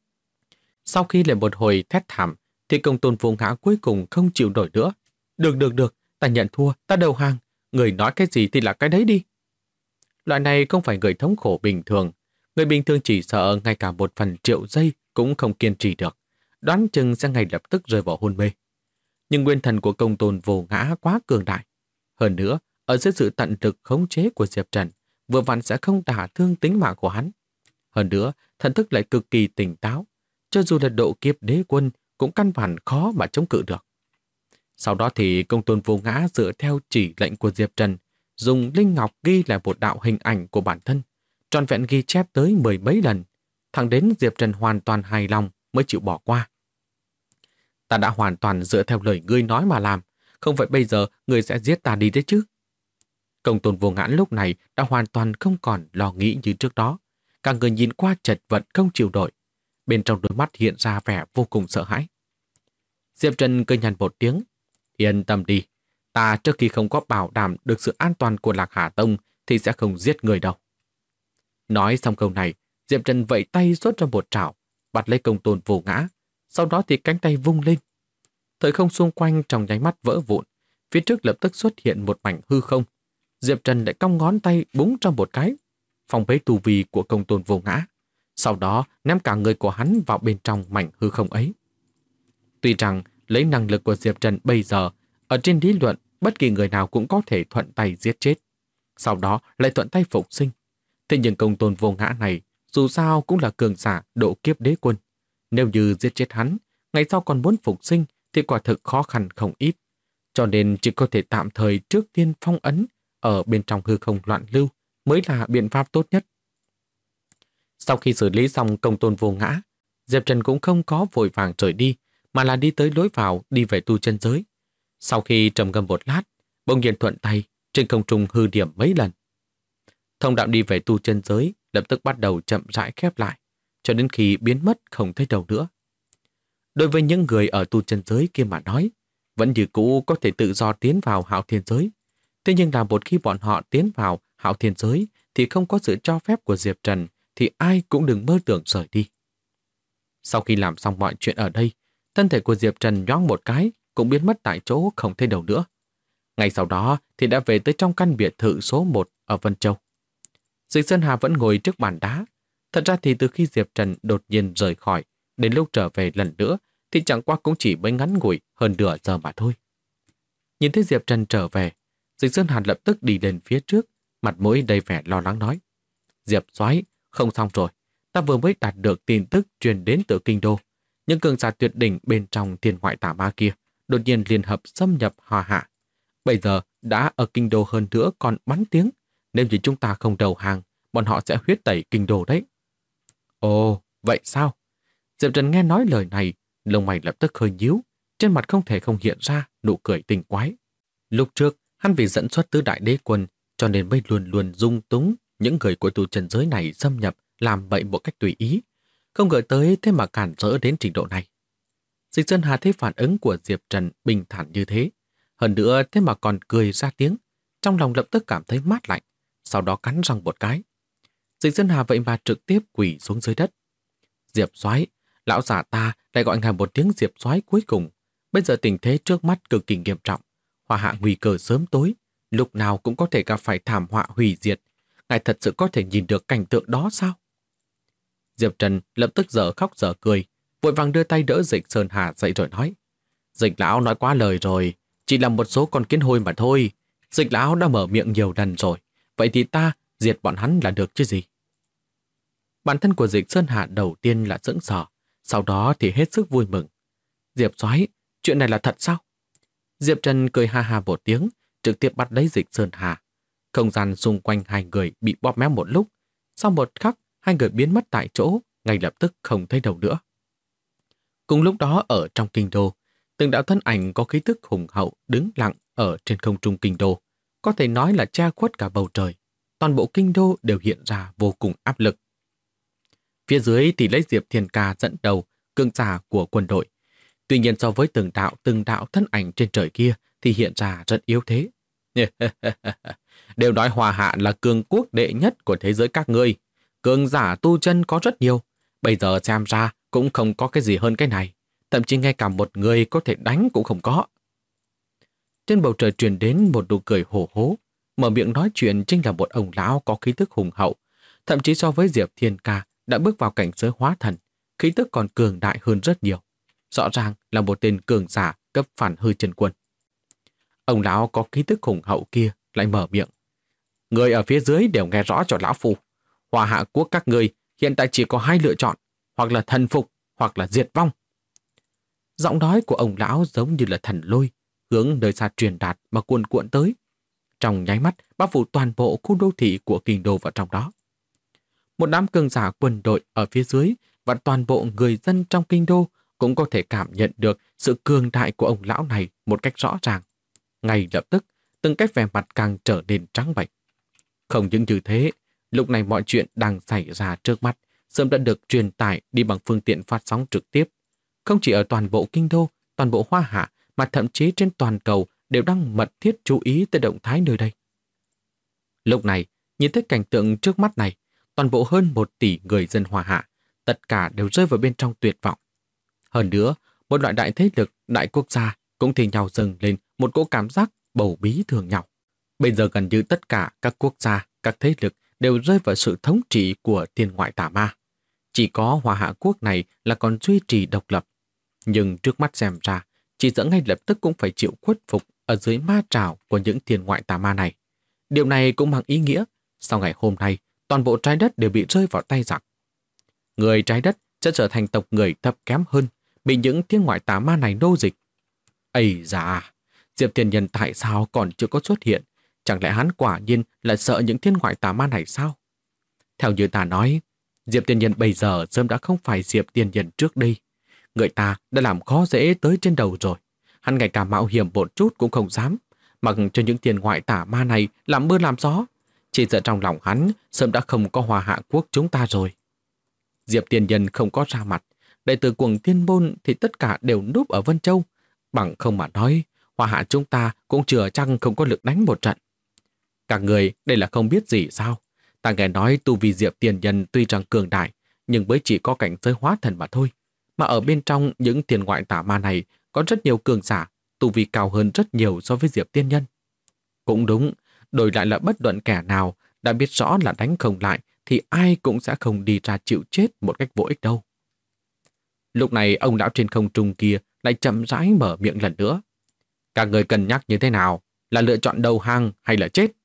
Sau khi lại một hồi thét thảm, thì công tôn Vô Ngã cuối cùng không chịu nổi nữa. Được, ta nhận thua, ta đầu hàng. Người nói cái gì thì là cái đấy đi. Loại này không phải người thống khổ bình thường. Người bình thường chỉ sợ ngay cả một phần triệu giây cũng không kiên trì được. Đoán chừng sẽ ngay lập tức rơi vào hôn mê. Nhưng nguyên thần của công tôn Vô Ngã quá cường đại. Hơn nữa, ở dưới sự tận lực khống chế của Diệp Trần, vừa vặn sẽ không đả thương tính mạng của hắn. Hơn nữa, thần thức lại cực kỳ tỉnh táo. Cho dù là độ kiếp đế quân cũng căn bản khó mà chống cự được. Sau đó thì công tôn Vô Ngã dựa theo chỉ lệnh của Diệp Trần, dùng linh ngọc ghi lại một đạo hình ảnh của bản thân, trọn vẹn ghi chép tới 10 mấy lần, thẳng đến Diệp Trần hoàn toàn hài lòng mới chịu bỏ qua. Ta đã hoàn toàn dựa theo lời ngươi nói mà làm, không phải bây giờ ngươi sẽ giết ta đi đấy chứ. Công Tôn Vô Ngã lúc này đã hoàn toàn không còn lo nghĩ như trước đó. Cả người nhìn qua chật vật không chịu nổi. Bên trong đôi mắt hiện ra vẻ vô cùng sợ hãi. Diệp Trần cười nhàn một tiếng. Yên tâm đi, ta trước khi không có bảo đảm được sự an toàn của Lạc Hà Tông thì sẽ không giết người đâu. Nói xong câu này, Diệp Trần vẫy tay xuất ra một trảo, bắt lấy Công Tôn Vô Ngã. Sau đó thì cánh tay vung lên. Thời không xung quanh trong nháy mắt vỡ vụn. Phía trước lập tức xuất hiện một mảnh hư không. Diệp Trần lại cong ngón tay búng trong một cái, phòng bế tu vi của Công Tôn Vô Ngã. Sau đó ném cả người của hắn vào bên trong mảnh hư không ấy. Tuy rằng lấy năng lực của Diệp Trần bây giờ, ở trên lý luận bất kỳ người nào cũng có thể thuận tay giết chết. Sau đó lại thuận tay phục sinh. Thế nhưng Công Tôn Vô Ngã này dù sao cũng là cường giả độ kiếp đế quân. Nếu như giết chết hắn, ngày sau còn muốn phục sinh thì quả thực khó khăn không ít. Cho nên chỉ có thể tạm thời trước tiên phong ấn ở bên trong hư không loạn lưu mới là biện pháp tốt nhất. Sau khi xử lý xong Công Tôn Vô Ngã, Diệp Trần cũng không có vội vàng rời đi, mà là đi tới lối vào đi về tu chân giới. Sau khi trầm ngâm một lát, bỗng nhiên thuận tay trên không trung hư điểm mấy lần. Thông đạo đi về tu chân giới lập tức bắt đầu chậm rãi khép lại, cho đến khi biến mất không thấy đâu nữa. Đối với những người ở tu chân giới kia mà nói, vẫn như cũ có thể tự do tiến vào Hạo Thiên giới. Thế nhưng là một khi bọn họ tiến vào Hạo Thiên giới thì không có sự cho phép của Diệp Trần thì ai cũng đừng mơ tưởng rời đi. Sau khi làm xong mọi chuyện ở đây, thân thể của Diệp Trần nhoáng một cái cũng biến mất tại chỗ không thấy đâu nữa. Ngay sau đó thì đã về tới trong căn biệt thự số 1 ở Vân Châu. Dịch Sơn Hà vẫn ngồi trước bàn đá. Thật ra thì từ khi Diệp Trần đột nhiên rời khỏi, đến lúc trở về lần nữa thì chẳng qua cũng chỉ mới ngắn ngủi hơn nửa giờ mà thôi. Nhìn thấy Diệp Trần trở về, Dịch Sơn Hà lập tức đi lên phía trước, mặt mũi đầy vẻ lo lắng nói. Diệp Soái, không xong rồi, ta vừa mới đạt được tin tức truyền đến từ kinh đô. Những cường giả tuyệt đỉnh bên trong thiên ngoại tà ma kia đột nhiên liên hợp xâm nhập Hoa Hạ. Bây giờ đã ở kinh đô hơn nữa còn bắn tiếng. Nếu như chúng ta không đầu hàng, bọn họ sẽ huyết tẩy kinh đô đấy. Ồ, vậy sao? Diệp Trần nghe nói lời này, lông mày lập tức hơi nhíu, trên mặt không thể không hiện ra nụ cười tinh quái. Lúc trước, hắn vì dẫn xuất tứ đại đế quân, cho nên mới luôn luôn dung túng những người của tu chân giới này xâm nhập làm bậy một cách tùy ý. Không ngờ tới thế mà cản rỡ đến trình độ này. Dịch Sơn Hà thấy phản ứng của Diệp Trần bình thản như thế. Hơn nữa thế mà còn cười ra tiếng. Trong lòng lập tức cảm thấy mát lạnh. Sau đó cắn răng một cái. Dịch Sơn Hà vậy mà trực tiếp quỳ xuống dưới đất. Diệp Soái, lão giả ta lại gọi ngài một tiếng Diệp Soái cuối cùng. Bây giờ tình thế trước mắt cực kỳ nghiêm trọng. Hoa Hạ nguy cơ sớm tối. Lúc nào cũng có thể gặp phải thảm họa hủy diệt. Ngài thật sự có thể nhìn được cảnh tượng đó sao? Diệp Trần lập tức dở khóc dở cười, vội vàng đưa tay đỡ Dịch Sơn Hà dậy rồi nói. Dịch lão nói quá lời rồi, chỉ là một số con kiến hôi mà thôi. Dịch lão đã mở miệng nhiều lần rồi, vậy thì ta diệt bọn hắn là được chứ gì? Bản thân của Dịch Sơn Hà đầu tiên là sững sờ, sau đó thì hết sức vui mừng. Diệp Soái, chuyện này là thật sao? Diệp Trần cười ha ha một tiếng, trực tiếp bắt lấy Dịch Sơn Hà. Không gian xung quanh hai người bị bóp méo một lúc, sau một khắc hai người biến mất tại chỗ, ngay lập tức không thấy đâu nữa. Cùng lúc đó ở trong kinh đô, từng đạo thân ảnh có khí tức hùng hậu đứng lặng ở trên không trung kinh đô, có thể nói là che khuất cả bầu trời. Toàn bộ kinh đô đều hiện ra vô cùng áp lực. Phía dưới thì lấy Diệp Thiên Ca dẫn đầu, cường giả của quân đội. Tuy nhiên so với từng đạo thân ảnh trên trời kia thì hiện ra rất yếu thế. Đều nói Hoa Hạ là cường quốc đệ nhất của thế giới các ngươi. Cường giả tu chân có rất nhiều. Bây giờ xem ra cũng không có cái gì hơn cái này. Thậm chí ngay cả một người có thể đánh cũng không có. Trên bầu trời truyền đến một nụ cười hổ hố. Mở miệng nói chuyện chính là một ông lão có khí tức hùng hậu. Thậm chí so với Diệp Thiên Ca đã bước vào cảnh giới hóa thần, khí tức còn cường đại hơn rất nhiều. Rõ ràng là một tên cường giả cấp phản hư chân quân. Ông lão có khí tức hùng hậu kia lại mở miệng. Người ở phía dưới đều nghe rõ cho lão phu. Hoa Hạ quốc các ngươi hiện tại chỉ có hai lựa chọn, hoặc là thần phục, hoặc là diệt vong. Giọng nói của ông lão giống như là thần lôi, hướng nơi xa truyền đạt mà cuồn cuộn tới. Trong nháy mắt bao phủ toàn bộ khu đô thị của kinh đô vào trong đó. Một đám cường giả quân đội ở phía dưới và toàn bộ người dân trong kinh đô cũng có thể cảm nhận được sự cường đại của ông lão này một cách rõ ràng. Ngay lập tức, từng cái vẻ mặt càng trở nên trắng bệch. Không những như thế, lúc này mọi chuyện đang xảy ra trước mắt sớm đã được truyền tải đi bằng phương tiện phát sóng trực tiếp. Không chỉ ở toàn bộ kinh đô, toàn bộ Hoa Hạ, mà thậm chí trên toàn cầu đều đang mật thiết chú ý tới động thái nơi đây. Lúc này, nhìn thấy cảnh tượng trước mắt này, toàn bộ hơn 1 tỷ người dân Hoa Hạ, tất cả đều rơi vào bên trong tuyệt vọng. Hơn nữa, một loại đại thế lực, đại quốc gia cũng thì nhau dâng lên một cỗ cảm giác bầu bí thường nhau. Bây giờ gần như tất cả các quốc gia, các thế lực đều rơi vào sự thống trị của thiên ngoại tà ma. Chỉ có Hoa Hạ quốc này là còn duy trì độc lập. Nhưng trước mắt xem ra, chỉ sợ ngay lập tức cũng phải chịu khuất phục ở dưới ma trảo của những thiên ngoại tà ma này. Điều này cũng mang ý nghĩa, sau ngày hôm nay, toàn bộ trái đất đều bị rơi vào tay giặc. Người trái đất sẽ trở thành tộc người thấp kém hơn, bị những thiên ngoại tà ma này nô dịch. Ây da, Diệp Tiền Nhân tại sao còn chưa có xuất hiện? Chẳng lẽ hắn quả nhiên là sợ những thiên ngoại tà ma này sao? Theo như ta nói, Diệp Tiền Nhân bây giờ sớm đã không phải Diệp Tiền Nhân trước đây. Người ta đã làm khó dễ tới trên đầu rồi. Hắn ngay cả mạo hiểm một chút cũng không dám, mặc cho những thiên ngoại tà ma này làm mưa làm gió. Chỉ sợ trong lòng hắn sớm đã không có Hoa Hạ quốc chúng ta rồi. Diệp Tiền Nhân không có ra mặt, đệ tử Cuồng Thiên Môn thì tất cả đều núp ở Vân Châu. Bằng không mà nói, Hoa Hạ chúng ta cũng chưa chăng không có lực đánh một trận. Các người đây là không biết gì sao? Ta nghe nói tu vi Diệp Tiền Nhân tuy rằng cường đại, nhưng mới chỉ có cảnh giới hóa thần mà thôi. Mà ở bên trong những thiên ngoại tà ma này có rất nhiều cường giả, tu vi cao hơn rất nhiều so với Diệp Tiên Nhân. Cũng đúng, đổi lại là bất luận kẻ nào đã biết rõ là đánh không lại thì ai cũng sẽ không đi ra chịu chết một cách vô ích đâu. Lúc này ông lão trên không trung kia lại chậm rãi mở miệng lần nữa. Các người cân nhắc như thế nào? Là lựa chọn đầu hàng hay là chết?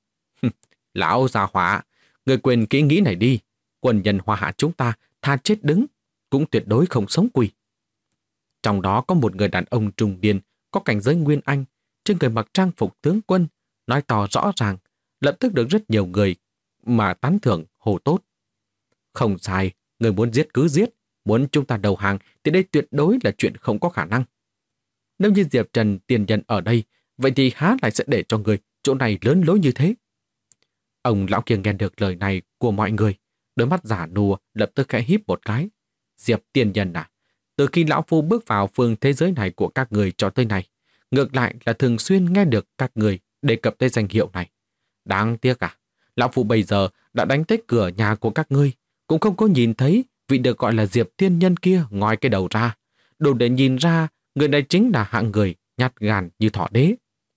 Lão già hỏa, người quên kỹ nghĩ này đi. Quân nhân Hoa Hạ chúng ta tha chết đứng, cũng tuyệt đối không sống quỳ. Trong đó có một người đàn ông trung niên, có cảnh giới nguyên anh, trên người mặc trang phục tướng quân, nói to rõ ràng, lập tức được rất nhiều người mà tán thưởng hồ tốt. Không sai, người muốn giết cứ giết, muốn chúng ta đầu hàng thì đây tuyệt đối là chuyện không có khả năng. Nếu như Diệp Trần Tiền Nhân ở đây, vậy thì há lại sẽ để cho người chỗ này lớn lối như thế? Ông lão kia nghe được lời này của mọi người, đôi mắt giả nùa lập tức khẽ híp một cái. Diệp Tiền Nhân à, từ khi lão phu bước vào phương thế giới này của các người cho tới này, ngược lại là thường xuyên nghe được các người đề cập tới danh hiệu này. Đáng tiếc à, lão phu bây giờ đã đánh tới cửa nhà của các ngươi, cũng không có nhìn thấy vị được gọi là Diệp Tiên Nhân kia ngoi cái đầu ra. Đủ để nhìn ra người này chính là hạng người nhát gan như thỏ đế.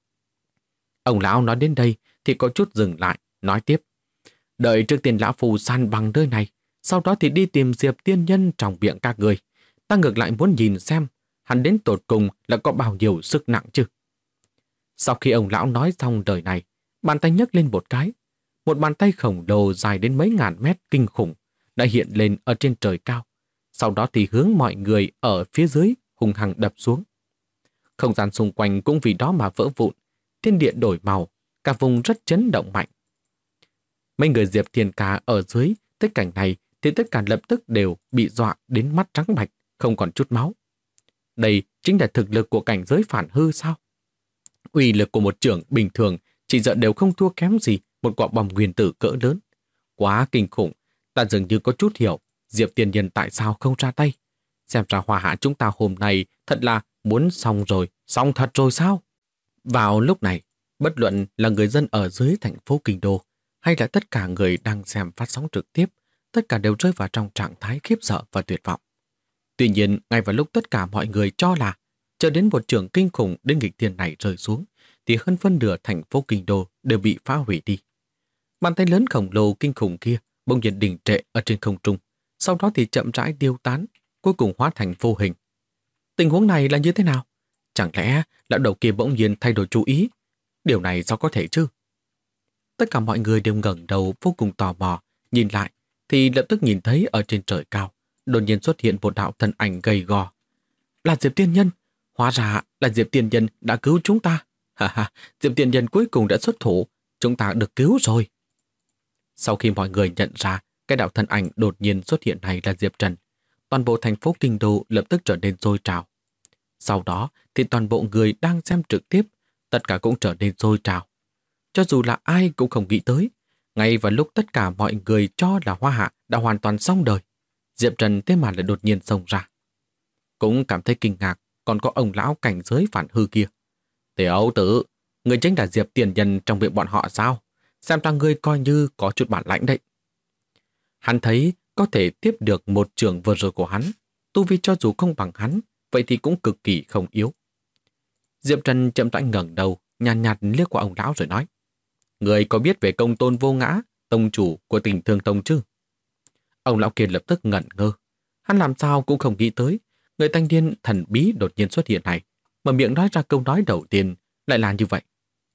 Ông lão nói đến đây thì có chút dừng lại, nói tiếp. Đợi trước tiên lão phu san bằng nơi này, sau đó thì đi tìm Diệp Tiên Nhân trong miệng các người. Ta ngược lại muốn nhìn xem hắn đến tột cùng là có bao nhiêu sức nặng chứ. Sau khi ông lão nói xong lời này, bàn tay nhấc lên một cái. Một bàn tay khổng lồ dài đến mấy ngàn mét kinh khủng đã hiện lên ở trên trời cao. Sau đó thì hướng mọi người ở phía dưới hung hăng đập xuống. Không gian xung quanh cũng vì đó mà vỡ vụn, thiên địa đổi màu, cả vùng rất chấn động mạnh. Mấy người Diệp Thiên Ca ở dưới thấy cảnh này thì tất cả lập tức đều bị dọa đến mắt trắng bạch, không còn chút máu. Đây chính là thực lực của cảnh giới phản hư sao? Uy lực của một trưởng bình thường chỉ sợ đều không thua kém gì một quả bom nguyên tử cỡ lớn. Quá kinh khủng, ta dường như có chút hiểu Diệp Tiên Nhân tại sao không ra tay. Xem ra Hoa Hạ chúng ta hôm nay thật là muốn xong rồi, xong thật rồi sao? Vào lúc này, bất luận là người dân ở dưới thành phố Kinh Đô hay là tất cả người đang xem phát sóng trực tiếp, tất cả đều rơi vào trong trạng thái khiếp sợ và tuyệt vọng. Tuy nhiên, ngay vào lúc tất cả mọi người cho là chờ đến một trường kinh khủng đến nghịch thiên này rơi xuống, thì hơn phân nửa thành phố Kinh Đô đều bị phá hủy đi. Bàn tay lớn khổng lồ kinh khủng kia bỗng nhiên đình trệ ở trên không trung, sau đó thì chậm rãi tiêu tán, cuối cùng hóa thành vô hình. Tình huống này là như thế nào? Chẳng lẽ lão đầu kia bỗng nhiên thay đổi chú ý? Điều này sao có thể chứ? Tất cả mọi người đều ngẩng đầu vô cùng tò mò, nhìn lại thì lập tức nhìn thấy ở trên trời cao đột nhiên xuất hiện một đạo thân ảnh gầy gò. Là Diệp Tiên Nhân, hóa ra là Diệp Tiên Nhân đã cứu chúng ta. Ha ha, Diệp Tiên Nhân cuối cùng đã xuất thủ, chúng ta được cứu rồi. Sau khi mọi người nhận ra cái đạo thân ảnh đột nhiên xuất hiện này là Diệp Trần, toàn bộ thành phố Kinh Đô lập tức trở nên sôi trào. Sau đó thì toàn bộ người đang xem trực tiếp, tất cả cũng trở nên sôi trào. Cho dù là ai cũng không nghĩ tới, ngay vào lúc tất cả mọi người cho là Hoa Hạ đã hoàn toàn xong đời, Diệp Trần thế mà lại đột nhiên xông ra. Cũng cảm thấy kinh ngạc, còn có ông lão cảnh giới phản hư kia. Tiểu tử, người chính là Diệp tiền nhân trong miệng bọn họ sao? Xem ra ngươi coi như có chút bản lãnh đấy. Hắn thấy có thể tiếp được một trường vừa rồi của hắn, tu vi cho dù không bằng hắn, vậy thì cũng cực kỳ không yếu. Diệp Trần chậm rãi ngẩng đầu, nhàn nhạt liếc qua ông lão rồi nói: Người có biết về Công Tôn Vô Ngã, tông chủ của Tình Thương Tông chứ? Ông lão kia lập tức ngẩn ngơ. Hắn làm sao cũng không nghĩ tới, người thanh niên thần bí đột nhiên xuất hiện này, mà miệng nói ra câu nói đầu tiên lại là như vậy.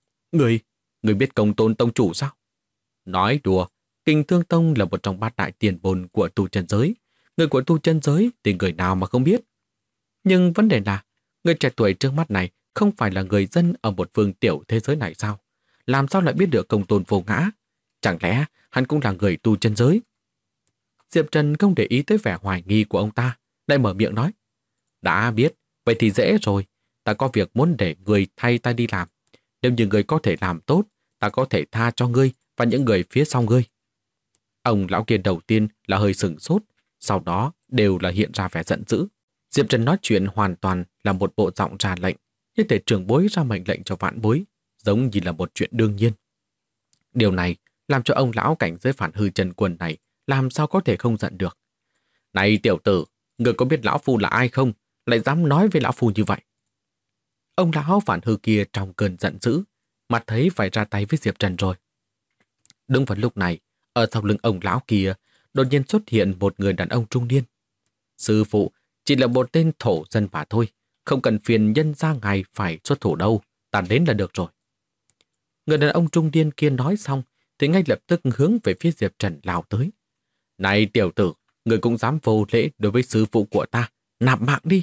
Người biết Công Tôn tông chủ sao? Nói đùa, Kình Thương Tông là một trong bát đại tiền bồn của tu chân giới. Người của tu chân giới thì người nào mà không biết. Nhưng vấn đề là, người trẻ tuổi trước mắt này không phải là người dân ở một phương tiểu thế giới này sao? Làm sao lại biết được Công Tôn Vô Ngã? Chẳng lẽ hắn cũng là người tu chân giới? Diệp Trần không để ý tới vẻ hoài nghi của ông ta, lại mở miệng nói: Đã biết, vậy thì dễ rồi. Ta có việc muốn để người thay ta đi làm. Nếu như người có thể làm tốt, ta có thể tha cho ngươi và những người phía sau ngươi. Ông lão kia đầu tiên là hơi sửng sốt, sau đó đều là hiện ra vẻ giận dữ. Diệp Trần nói chuyện hoàn toàn là một bộ giọng ra lệnh, như thể trưởng bối ra mệnh lệnh cho vạn bối, giống như là một chuyện đương nhiên. Điều này làm cho ông lão cảnh giới phản hư Trần Quân này làm sao có thể không giận được. Này tiểu tử, người có biết lão phu là ai không? Lại dám nói với lão phu như vậy. Ông lão phản hư kia trong cơn giận dữ, mặt thấy phải ra tay với Diệp Trần rồi. Đúng vào lúc này, ở sau lưng ông lão kia đột nhiên xuất hiện một người đàn ông trung niên. Sư phụ, chỉ là một tên thổ dân mà thôi, không cần phiền nhân ra ngài phải xuất thủ đâu, ta đến là được rồi. Người đàn ông trung niên kia nói xong thì ngay lập tức hướng về phía Diệp Trần lao tới. Này tiểu tử, người cũng dám vô lễ đối với sư phụ của ta, nạp mạng đi.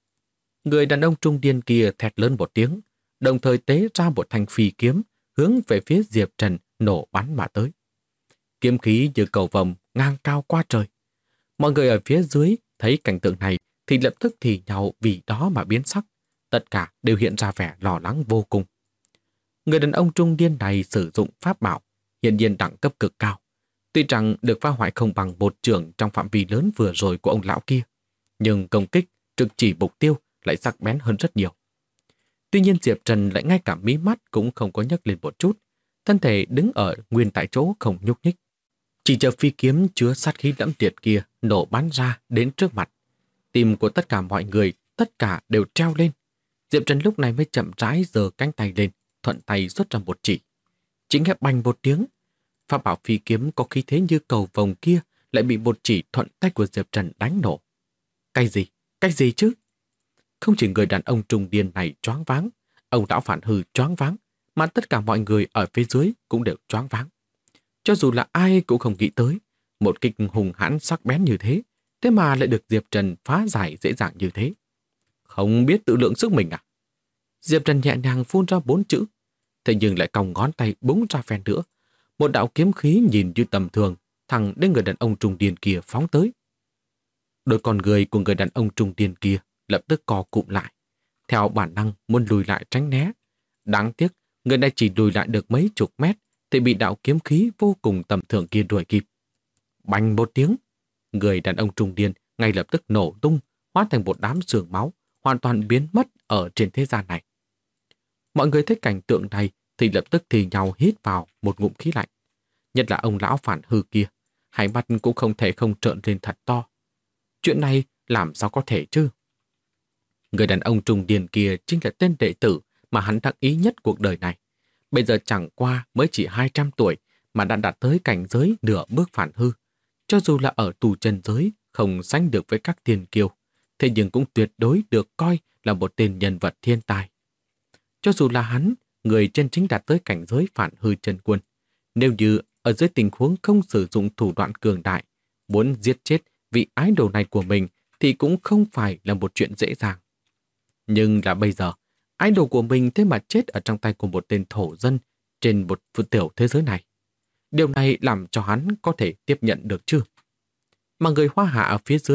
Người đàn ông trung niên kia thét lớn một tiếng, đồng thời tế ra một thanh phi kiếm hướng về phía Diệp Trần nổ bắn mà tới. Kiếm khí như cầu vồng ngang cao qua trời. Mọi người ở phía dưới thấy cảnh tượng này thì lập tức thì nhau vì đó mà biến sắc. Tất cả đều hiện ra vẻ lo lắng vô cùng. Người đàn ông trung niên này sử dụng pháp bảo, hiện nhiên đẳng cấp cực cao. Tuy rằng được phá hoại không bằng một trường trong phạm vi lớn vừa rồi của ông lão kia, nhưng công kích trực chỉ mục tiêu lại sắc bén hơn rất nhiều. Tuy nhiên Diệp Trần lại ngay cả mí mắt cũng không có nhấc lên một chút, thân thể đứng ở nguyên tại chỗ không nhúc nhích. Chỉ chờ phi kiếm chứa sát khí lẫm liệt kia nổ bắn ra đến trước mặt. Tim của tất cả mọi người, tất cả đều treo lên. Diệp Trần lúc này mới chậm rãi giơ cánh tay lên, thuận tay xuất ra một chỉ. Chỉ nghe bành một tiếng, pháp bảo phi kiếm có khí thế như cầu vồng kia lại bị một chỉ thuận tay của Diệp Trần đánh nổ. Cái gì? Cái gì chứ? Không chỉ người đàn ông trung niên này choáng váng, ông lão phản hư choáng váng, mà tất cả mọi người ở phía dưới cũng đều choáng váng. Cho dù là ai cũng không nghĩ tới, một kích hùng hãn sắc bén như thế, thế mà lại được Diệp Trần phá giải dễ dàng như thế. Không biết tự lượng sức mình à? Diệp Trần nhẹ nhàng phun ra 4 chữ, thế nhưng lại còng ngón tay búng ra phen nữa. Một đạo kiếm khí nhìn như tầm thường, thẳng đến người đàn ông trung niên kia phóng tới. Đôi con người của người đàn ông trung niên kia lập tức co cụm lại, theo bản năng muốn lùi lại tránh né. Đáng tiếc, người này chỉ lùi lại được mấy chục mét thì bị đạo kiếm khí vô cùng tầm thường kia đuổi kịp. Bành một tiếng, người đàn ông trung niên ngay lập tức nổ tung, hóa thành một đám sương máu, hoàn toàn biến mất ở trên thế gian này. Mọi người thấy cảnh tượng này thì lập tức thì nhau hít vào một ngụm khí lạnh. Nhất là ông lão phản hư kia, hai mắt cũng không thể không trợn lên thật to. Chuyện này làm sao có thể chứ? Người đàn ông trung niên kia chính là tên đệ tử mà hắn đắc ý nhất cuộc đời này. Bây giờ chẳng qua mới chỉ 200 tuổi mà đã đạt tới cảnh giới nửa bước phản hư. Cho dù là ở tù chân giới không sánh được với các thiên kiêu, thế nhưng cũng tuyệt đối được coi là một tên nhân vật thiên tài. Cho dù là hắn, người chân chính đạt tới cảnh giới phản hư chân quân, nếu như ở dưới tình huống không sử dụng thủ đoạn cường đại, muốn giết chết vị ái đồ này của mình thì cũng không phải là một chuyện dễ dàng. Nhưng là bây giờ, ái đồ của mình thế mà chết ở trong tay của một tên thổ dân trên một tiểu thế giới này. Điều này làm cho hắn có thể tiếp nhận được chưa? Mà người Hoa Hạ ở phía dưới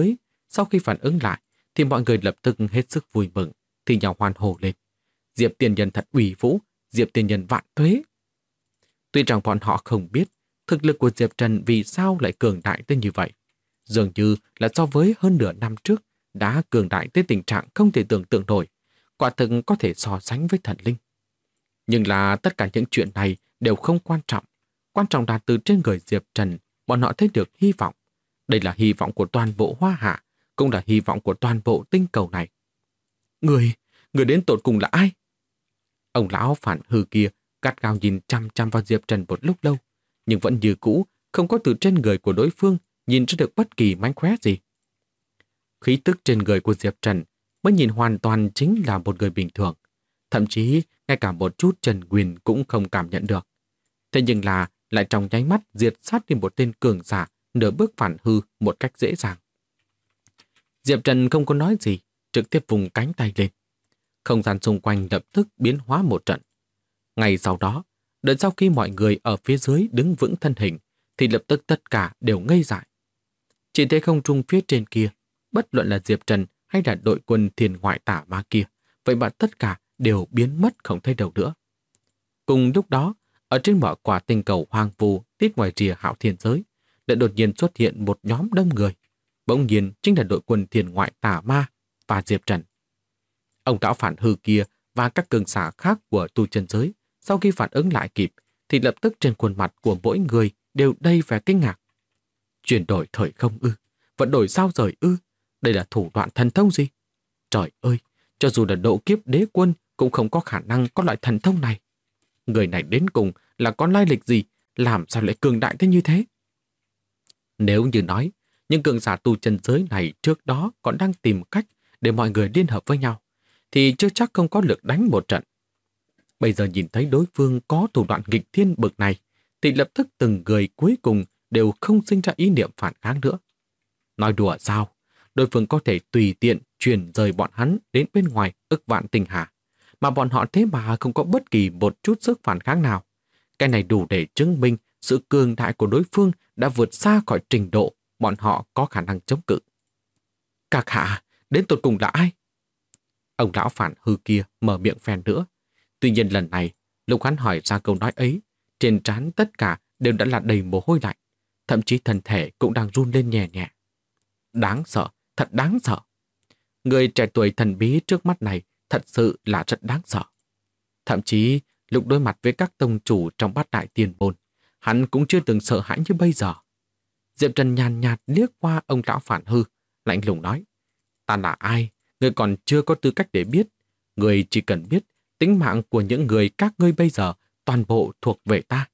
Sau khi phản ứng lại, thì mọi người lập tức hết sức vui mừng, thì nhau hoan hô lên. Diệp tiên nhân thật uy vũ, Diệp tiên nhân vạn tuế. Tuy rằng bọn họ không biết thực lực của Diệp Trần vì sao lại cường đại tới như vậy. Dường như là so với hơn nửa năm trước đã cường đại tới tình trạng không thể tưởng tượng nổi, quả thực có thể so sánh với thần linh. Nhưng là tất cả những chuyện này đều không quan trọng. Quan trọng là từ trên người Diệp Trần, bọn họ thấy được hy vọng. Đây là hy vọng của toàn bộ Hoa Hạ, cũng là hy vọng của toàn bộ tinh cầu này. Người đến tột cùng là ai? Ông lão Phản Hư kia gắt gao nhìn chăm chăm vào Diệp Trần một lúc lâu, nhưng vẫn như cũ, không có từ trên người của đối phương nhìn ra được bất kỳ mánh khóe gì. Khí tức trên người của Diệp Trần mới nhìn hoàn toàn chính là một người bình thường, thậm chí ngay cả một chút trần quyền cũng không cảm nhận được. Thế nhưng là lại trong nháy mắt diệt sát đi một tên cường giả nửa bước Phản Hư một cách dễ dàng. Diệp Trần không có nói gì, trực tiếp vùng cánh tay lên. Không gian xung quanh lập tức biến hóa một trận. Ngay sau đó, đợi sau khi mọi người ở phía dưới đứng vững thân hình, thì lập tức tất cả đều ngây dại. Chỉ thấy không trung phía trên kia, bất luận là Diệp Trần hay là đội quân Thiên Ngoại Tả Ma kia, vậy mà tất cả đều biến mất không thấy đâu nữa. Cùng lúc đó, ở trên mọi quả tinh cầu hoang vu tít ngoài rìa Hạo Thiên giới, đã đột nhiên xuất hiện một nhóm đông người. Bỗng nhiên chính là đội quân Thiên Ngoại Tả Ma và Diệp Trần. Ông lão Phản Hư kia và các cường giả khác của tu chân giới sau khi phản ứng lại kịp thì lập tức trên khuôn mặt của mỗi người đều đầy vẻ kinh ngạc. Chuyển đổi thời không ư? Vận đổi sao rời ư? Đây là thủ đoạn thần thông gì? Trời ơi, cho dù là độ kiếp đế quân cũng không có khả năng có loại thần thông này. Người này đến cùng là có lai lịch gì? Làm sao lại cường đại thế như thế? Nếu như nói, những cường giả tu chân giới này trước đó còn đang tìm cách để mọi người liên hợp với nhau, thì chưa chắc không có lực đánh một trận. Bây giờ nhìn thấy đối phương có thủ đoạn nghịch thiên bực này, thì lập tức từng người cuối cùng đều không sinh ra ý niệm phản kháng nữa. Nói đùa sao? Đối phương có thể tùy tiện chuyển rời bọn hắn đến bên ngoài ức vạn tinh hà, mà bọn họ thế mà không có bất kỳ một chút sức phản kháng nào. Cái này đủ để chứng minh sự cường đại của đối phương đã vượt xa khỏi trình độ bọn họ có khả năng chống cự. Các hạ, đến tột cùng là ai? Ông lão Phản Hư kia mở miệng phèn nữa. Tuy nhiên lần này, lúc hắn hỏi ra câu nói ấy, trên trán tất cả đều đã là đầy mồ hôi lạnh, thậm chí thân thể cũng đang run lên nhẹ nhẹ. Đáng sợ, thật đáng sợ. Người trẻ tuổi thần bí trước mắt này thật sự là rất đáng sợ. Thậm chí, lúc đối mặt với các tông chủ trong Bát Đại Tiên Môn, hắn cũng chưa từng sợ hãi như bây giờ. Diệp Trần nhàn nhạt liếc qua ông lão Phản Hư, lạnh lùng nói: Ta là ai? Ngươi còn chưa có tư cách để biết. Ngươi chỉ cần biết tính mạng của những người các ngươi bây giờ toàn bộ thuộc về ta.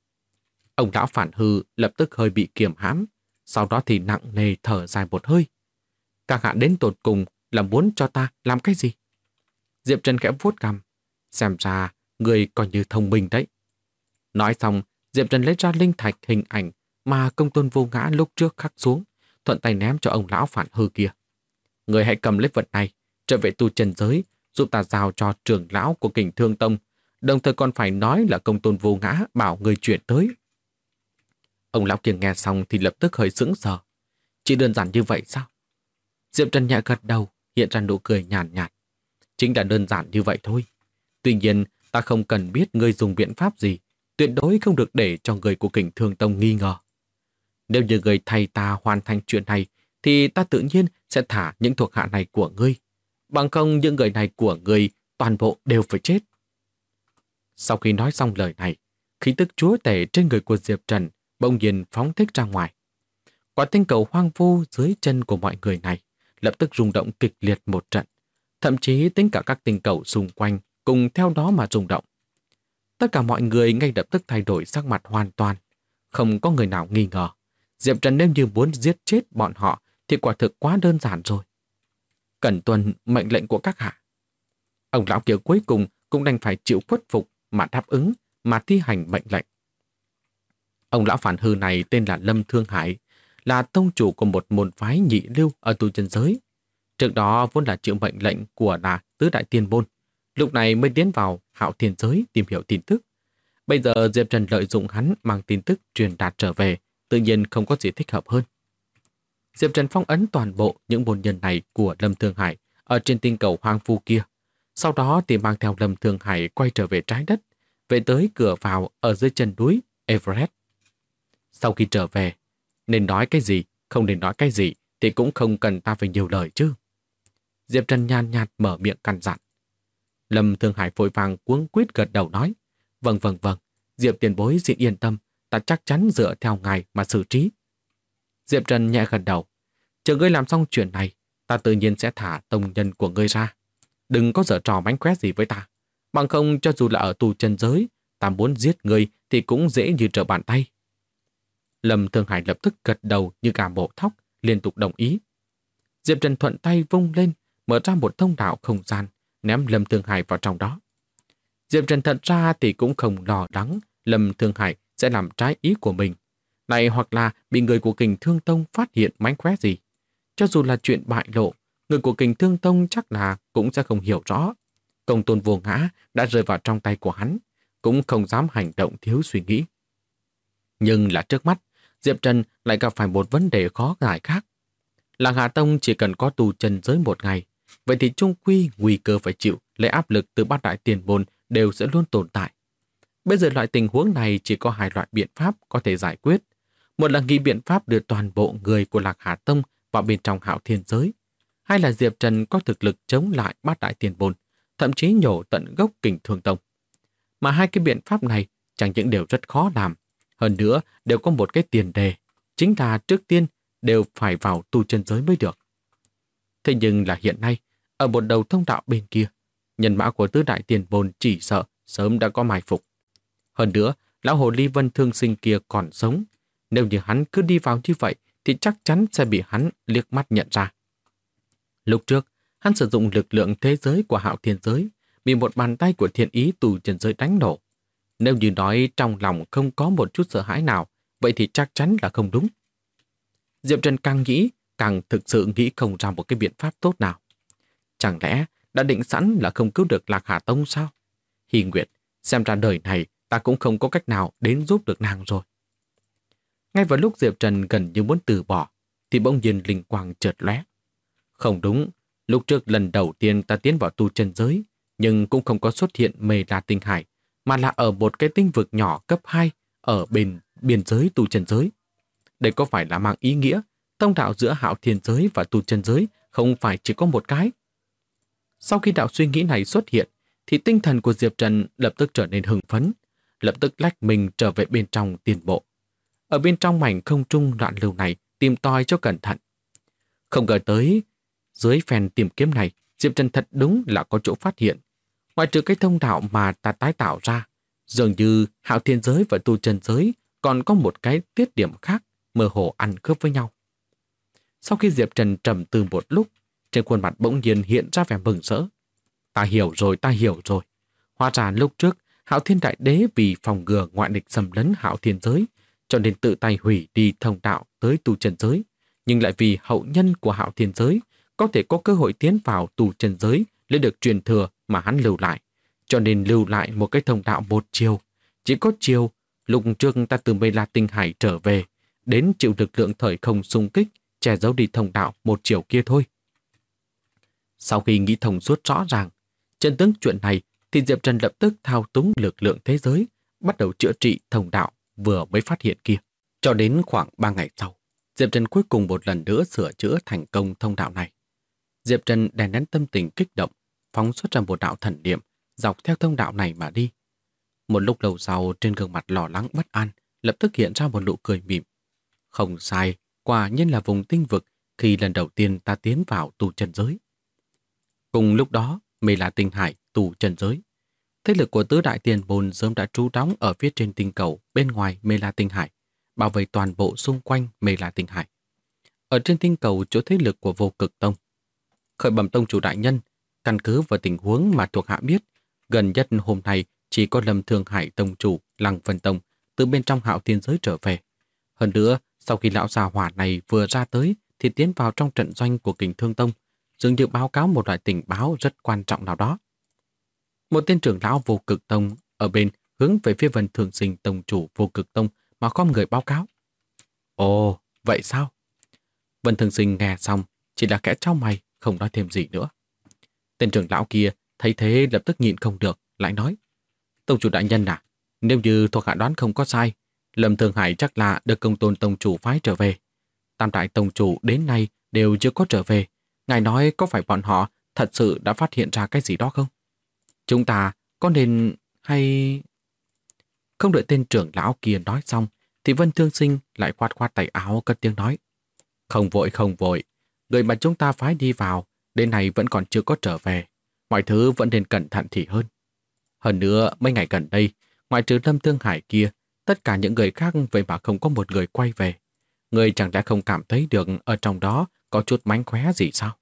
Ông lão Phản Hư lập tức hơi bị kiềm hãm, sau đó thì nặng nề thở dài một hơi. Các hạ đến tột cùng là muốn cho ta làm cái gì? Diệp Trần khẽ vuốt cằm, xem ra người coi như thông minh đấy. Nói xong, Diệp Trần lấy ra linh thạch hình ảnh mà Công Tôn Vô Ngã lúc trước khắc xuống, thuận tay ném cho ông lão Phản Hư kia. Người hãy cầm lấy vật này, trở về tu chân giới, giúp ta giao cho trưởng lão của Kình Thương Tông, đồng thời còn phải nói là Công Tôn Vô Ngã bảo người chuyển tới. Ông lão kia nghe xong thì lập tức hơi sững sờ. Chỉ đơn giản như vậy sao? Diệp Trần nhẹ gật đầu, hiện ra nụ cười nhàn nhạt. Chính là đơn giản như vậy thôi. Tuy nhiên, ta không cần biết ngươi dùng biện pháp gì, tuyệt đối không được để cho người của Kình Thương Tông nghi ngờ. Nếu như người thầy ta hoàn thành chuyện này, thì ta tự nhiên sẽ thả những thuộc hạ này của ngươi. Bằng không những người này của ngươi toàn bộ đều phải chết. Sau khi nói xong lời này, khí tức chúa tể trên người của Diệp Trần bỗng nhiên phóng thích ra ngoài. Quả tinh cầu hoang vu dưới chân của mọi người này lập tức rung động kịch liệt một trận. Thậm chí tính cả các tinh cầu xung quanh cùng theo đó mà rung động. Tất cả mọi người ngay lập tức thay đổi sắc mặt hoàn toàn. Không có người nào nghi ngờ. Diệp Trần nếu như muốn giết chết bọn họ thì quả thực quá đơn giản rồi. Cần tuân mệnh lệnh của các hạ. Ông lão kia cuối cùng cũng đành phải chịu khuất phục mà đáp ứng, mà thi hành mệnh lệnh. Ông lão Phản Hư này tên là Lâm Thương Hải, là tông chủ của một môn phái nhị lưu ở tu chân giới. Trước đó vốn là chịu mệnh lệnh của là tứ đại tiên môn, lúc này mới tiến vào Hạo Thiên giới tìm hiểu tin tức. Bây giờ Diệp Trần lợi dụng hắn mang tin tức truyền đạt trở về, tự nhiên không có gì thích hợp hơn. Diệp Trần phong ấn toàn bộ những môn nhân này của Lâm Thương Hải ở trên tinh cầu hoang vu kia. Sau đó thì mang theo Lâm Thương Hải quay trở về trái đất, về tới cửa vào ở dưới chân núi Everest. Sau khi trở về, nên nói cái gì, không nên nói cái gì thì cũng không cần ta phải nhiều lời chứ. Diệp Trần nhàn nhạt mở miệng căn dặn. Lâm Thương Hải vội vàng cuống quýt gật đầu nói. Vâng, Diệp tiền bối xin yên tâm, ta chắc chắn dựa theo ngài mà xử trí. Diệp Trần nhẹ gật đầu. Chờ ngươi làm xong chuyện này, ta tự nhiên sẽ thả tông nhân của ngươi ra. Đừng có giở trò mánh khóe gì với ta. Bằng không cho dù là ở tù chân giới, ta muốn giết ngươi thì cũng dễ như trở bàn tay. Lâm Thương Hải lập tức gật đầu như gà mổ thóc, liên tục đồng ý. Diệp Trần thuận tay vung lên, mở ra một thông đạo không gian, ném Lâm Thương Hải vào trong đó. Diệp Trần thật ra thì cũng không lo lắng Lâm Thương Hải sẽ làm trái ý của mình, này hoặc là bị người của Kình Thương Tông phát hiện mánh khóe gì. Cho dù là chuyện bại lộ, người của Kình Thương Tông chắc là cũng sẽ không hiểu rõ. Công tôn vô ngã đã rơi vào trong tay của hắn, cũng không dám hành động thiếu suy nghĩ. Nhưng là trước mắt, Diệp Trần lại gặp phải một vấn đề khó giải khác. Làng Hà Tông chỉ cần có tù chân giới một ngày, vậy thì chung quy nguy cơ phải chịu lấy áp lực từ bát đại tiền môn đều sẽ luôn tồn tại. Bây giờ loại tình huống này chỉ có hai loại biện pháp có thể giải quyết. Một là nghĩ biện pháp đưa toàn bộ người của Lạc Hà Tông vào bên trong Hạo Thiên giới. Hai là Diệp Trần có thực lực chống lại bát đại tiền môn, thậm chí nhổ tận gốc Kình Thương Tông. Mà hai cái biện pháp này chẳng những đều rất khó làm, hơn nữa đều có một cái tiền đề, chính là trước tiên đều phải vào tu chân giới mới được. Thế nhưng là hiện nay, ở một đầu thông đạo bên kia, nhân mã của tứ đại tiền môn chỉ sợ sớm đã có mai phục. Hơn nữa, lão hồ ly Vân Thương Sinh kia còn sống. Nếu như hắn cứ đi vào như vậy thì chắc chắn sẽ bị hắn liếc mắt nhận ra. Lúc trước, hắn sử dụng lực lượng thế giới của Hạo Thiên giới, bị một bàn tay của Thiên Ý tù chân giới đánh nổ. Nếu như nói trong lòng không có một chút sợ hãi nào, vậy thì chắc chắn là không đúng. Diệp Trần càng nghĩ, càng thực sự nghĩ không ra một cái biện pháp tốt nào. Chẳng lẽ đã định sẵn là không cứu được Lạc Hà Tông sao? Hy Nguyệt, xem ra đời này ta cũng không có cách nào đến giúp được nàng rồi. Ngay vào lúc Diệp Trần gần như muốn từ bỏ, thì bỗng nhiên linh quang chợt lóe. Không đúng, lúc trước lần đầu tiên ta tiến vào tu chân giới, nhưng cũng không có xuất hiện Mê La Tinh Hải, mà là ở một cái tinh vực nhỏ cấp 2 ở bên biên giới tu chân giới. Đây có phải là mang ý nghĩa thông đạo giữa Hạo Thiên giới và tu chân giới không phải chỉ có một cái? Sau khi đạo suy nghĩ này xuất hiện, thì tinh thần của Diệp Trần lập tức trở nên hưng phấn, lập tức lách mình trở về bên trong tiền bộ. Ở bên trong mảnh không trung loạn lưu này tìm tòi cho cẩn thận. Không ngờ tới, dưới phen tìm kiếm này, Diệp Trần thật đúng là có chỗ phát hiện. Ngoài trừ cái thông đạo mà ta tái tạo ra, dường như Hạo Thiên giới và tu chân giới còn có một cái tiết điểm khác mơ hồ ăn khớp với nhau. Sau khi Diệp Trần trầm tư một lúc, trên khuôn mặt bỗng nhiên hiện ra vẻ mừng rỡ. Ta hiểu rồi. Hóa ra lúc trước, Hạo Thiên Đại Đế vì phòng ngừa ngoại địch xâm lấn Hạo Thiên giới, cho nên tự tay hủy đi thông đạo tới tu chân giới, nhưng lại vì hậu nhân của Hạo Thiên giới có thể có cơ hội tiến vào tu chân giới lấy được truyền thừa mà hắn lưu lại, cho nên lưu lại một cái thông đạo một chiều. Chỉ có chiều, lúc trước ta từ Mê La Tinh Hải trở về, đến chịu lực lượng thời không xung kích, che giấu đi thông đạo một chiều kia thôi. Sau khi nghĩ thông suốt rõ ràng, chân tướng chuyện này, thì Diệp Trần lập tức thao túng lực lượng thế giới, bắt đầu chữa trị thông đạo vừa mới phát hiện kia. Cho đến khoảng 3 ngày sau, Diệp Trần cuối cùng một lần nữa sửa chữa thành công thông đạo này. Diệp Trần đè nén tâm tình kích động, phóng xuất ra một đạo thần niệm, dọc theo thông đạo này mà đi. Một lúc lâu sau, trên gương mặt lo lắng bất an, lập tức hiện ra một nụ cười mỉm. Không sai, quả nhiên là vùng tinh vực khi lần đầu tiên ta tiến vào tu chân giới. Cùng lúc đó, Mê La Tinh Hải tu chân giới. Thế lực của tứ đại tiền môn sớm đã trú đóng ở phía trên tinh cầu bên ngoài Mê La Tinh Hải, bảo vệ toàn bộ xung quanh Mê La Tinh Hải. Ở trên tinh cầu chỗ thế lực của Vô Cực Tông, Khởi Bẩm tông chủ đại nhân, căn cứ vào tình huống mà thuộc hạ biết, gần nhất hôm nay chỉ có Lâm Thương Hải tông chủ Lăng Vân Tông từ bên trong Hạo Thiên giới trở về. Hơn nữa, sau khi lão già hỏa này vừa ra tới thì tiến vào trong trận doanh của Kình Thương Tông, dường như báo cáo một loại tình báo rất quan trọng nào đó. Một tên trưởng lão Vô Cực Tông ở bên hướng về phía Vân Thường Sinh tông chủ Vô Cực Tông mà không người báo cáo. Ồ, vậy sao? Vân Thường Sinh nghe xong, chỉ là kẽ chau mày, không nói thêm gì nữa. Tên trưởng lão kia thấy thế lập tức nhịn không được, lại nói: Tông chủ đại nhân à, nếu như thuộc hạ đoán không có sai, Lâm Thương Hải chắc là được Công Tôn tông chủ phái trở về. Tam đại tông chủ đến nay đều chưa có trở về. Ngài nói có phải bọn họ thật sự đã phát hiện ra cái gì đó không? Chúng ta có nên hay... Không đợi tên trưởng lão kia nói xong, thì Vân Thương Sinh lại khoát khoát tay áo cất tiếng nói: không vội. Người mà chúng ta phái đi vào, đến nay vẫn còn chưa có trở về. Mọi thứ vẫn nên cẩn thận thì hơn. Hơn nữa, mấy ngày gần đây, ngoại trừ Lâm Thương Hải kia, tất cả những người khác vậy mà không có một người quay về. Người chẳng lẽ không cảm thấy được ở trong đó có chút mánh khóe gì sao?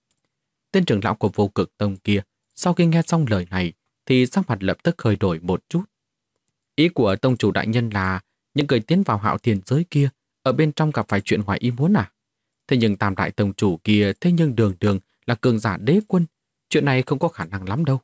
Tên trưởng lão của Vô Cực Tông kia, sau khi nghe xong lời này, thì sắc mặt lập tức hơi đổi một chút. Ý của tông chủ đại nhân là những người tiến vào Hạo Thiên giới kia ở bên trong gặp phải chuyện ngoài ý muốn à? Thế nhưng tam đại tông chủ kia thế nhưng đường đường là cường giả đế quân, chuyện này không có khả năng lắm đâu.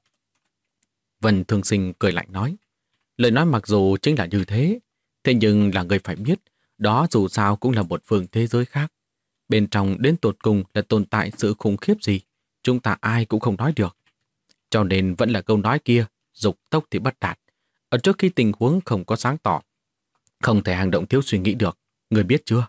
Vân Thương Sinh cười lạnh nói: lời nói mặc dù chính là như thế nhưng là người phải biết, đó dù sao cũng là một phương thế giới khác. Bên trong đến tột cùng là tồn tại sự khủng khiếp gì, chúng ta ai cũng không nói được. Cho nên vẫn là câu nói kia, dục tốc thì bất đạt. Ở trước khi tình huống không có sáng tỏ, không thể hành động thiếu suy nghĩ được, người biết chưa?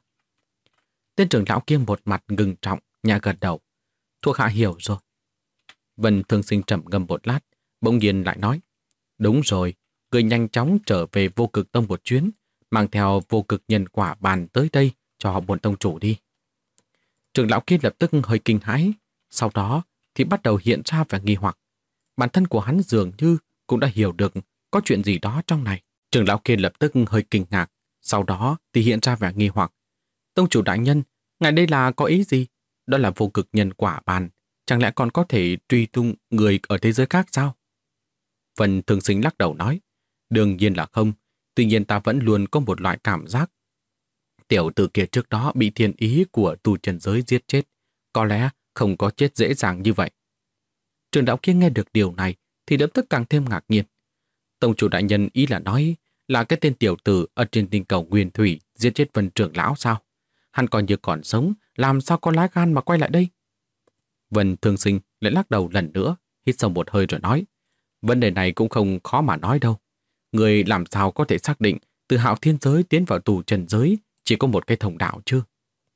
Tên trưởng lão kia một mặt ngừng trọng, nhẹ gật đầu. Thuộc hạ hiểu rồi. Vân Thương Sinh trầm ngâm một lát, bỗng nhiên lại nói: đúng rồi, người nhanh chóng trở về Vô Cực Tông một chuyến, mang theo vô cực nhân quả bàn tới đây cho bổn tông chủ đi. Trưởng lão kia lập tức hơi kinh hãi, sau đó thì bắt đầu hiện ra vẻ nghi hoặc. Bản thân của hắn dường như cũng đã hiểu được có chuyện gì đó trong này. Trưởng lão kia lập tức hơi kinh ngạc, sau đó thì hiện ra vẻ nghi hoặc. Tông chủ đại nhân, ngài đây là có ý gì? Đó là vô cực nhân quả bàn, chẳng lẽ còn có thể truy tung người ở thế giới khác sao? Vân Thường Sinh lắc đầu nói: đương nhiên là không, tuy nhiên ta vẫn luôn có một loại cảm giác. Tiểu tử kia trước đó bị thiên ý của tu chân giới giết chết, có lẽ không có chết dễ dàng như vậy. Trưởng lão kia nghe được điều này thì lập tức càng thêm ngạc nhiên. Tông chủ đại nhân ý là nói là cái tên tiểu tử ở trên tinh cầu Nguyên Thủy giết chết Vân trưởng lão sao? Hắn còn như còn sống, làm sao có lá gan mà quay lại đây? Vân Thương Sinh lại lắc đầu lần nữa, hít sâu một hơi rồi nói: vấn đề này cũng không khó mà nói đâu. Người làm sao có thể xác định từ Hạo Thiên giới tiến vào tù trần giới chỉ có một cái thông đạo chứ?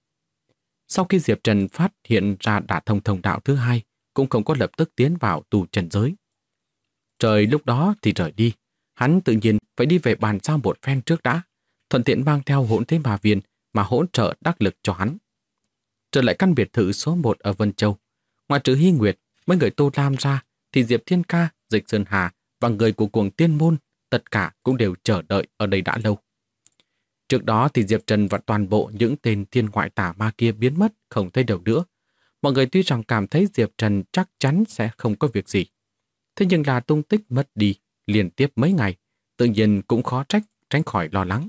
Sau khi Diệp Trần phát hiện ra đả thông thông đạo thứ hai, cũng không có lập tức tiến vào tù trần giới. Trời lúc đó thì rời đi, hắn tự nhiên phải đi về bàn giao một phen trước đã, thuận tiện mang theo Hỗn Thế Ma Viên mà hỗ trợ đắc lực cho hắn. Trở lại căn biệt thự số 1 ở Vân Châu, ngoài trừ Hy Nguyệt, mấy người Tô Lam ra, thì Diệp Thiên Ca, Dịch Sơn Hà và người của Cuồng Tiên Môn tất cả cũng đều chờ đợi ở đây đã lâu. Trước đó thì Diệp Trần và toàn bộ những tên thiên ngoại tà ma kia biến mất, không thấy đâu nữa. Mọi người tuy rằng cảm thấy Diệp Trần chắc chắn sẽ không có việc gì. Thế nhưng là tung tích mất đi liên tiếp mấy ngày, tự nhiên cũng khó tránh khỏi lo lắng.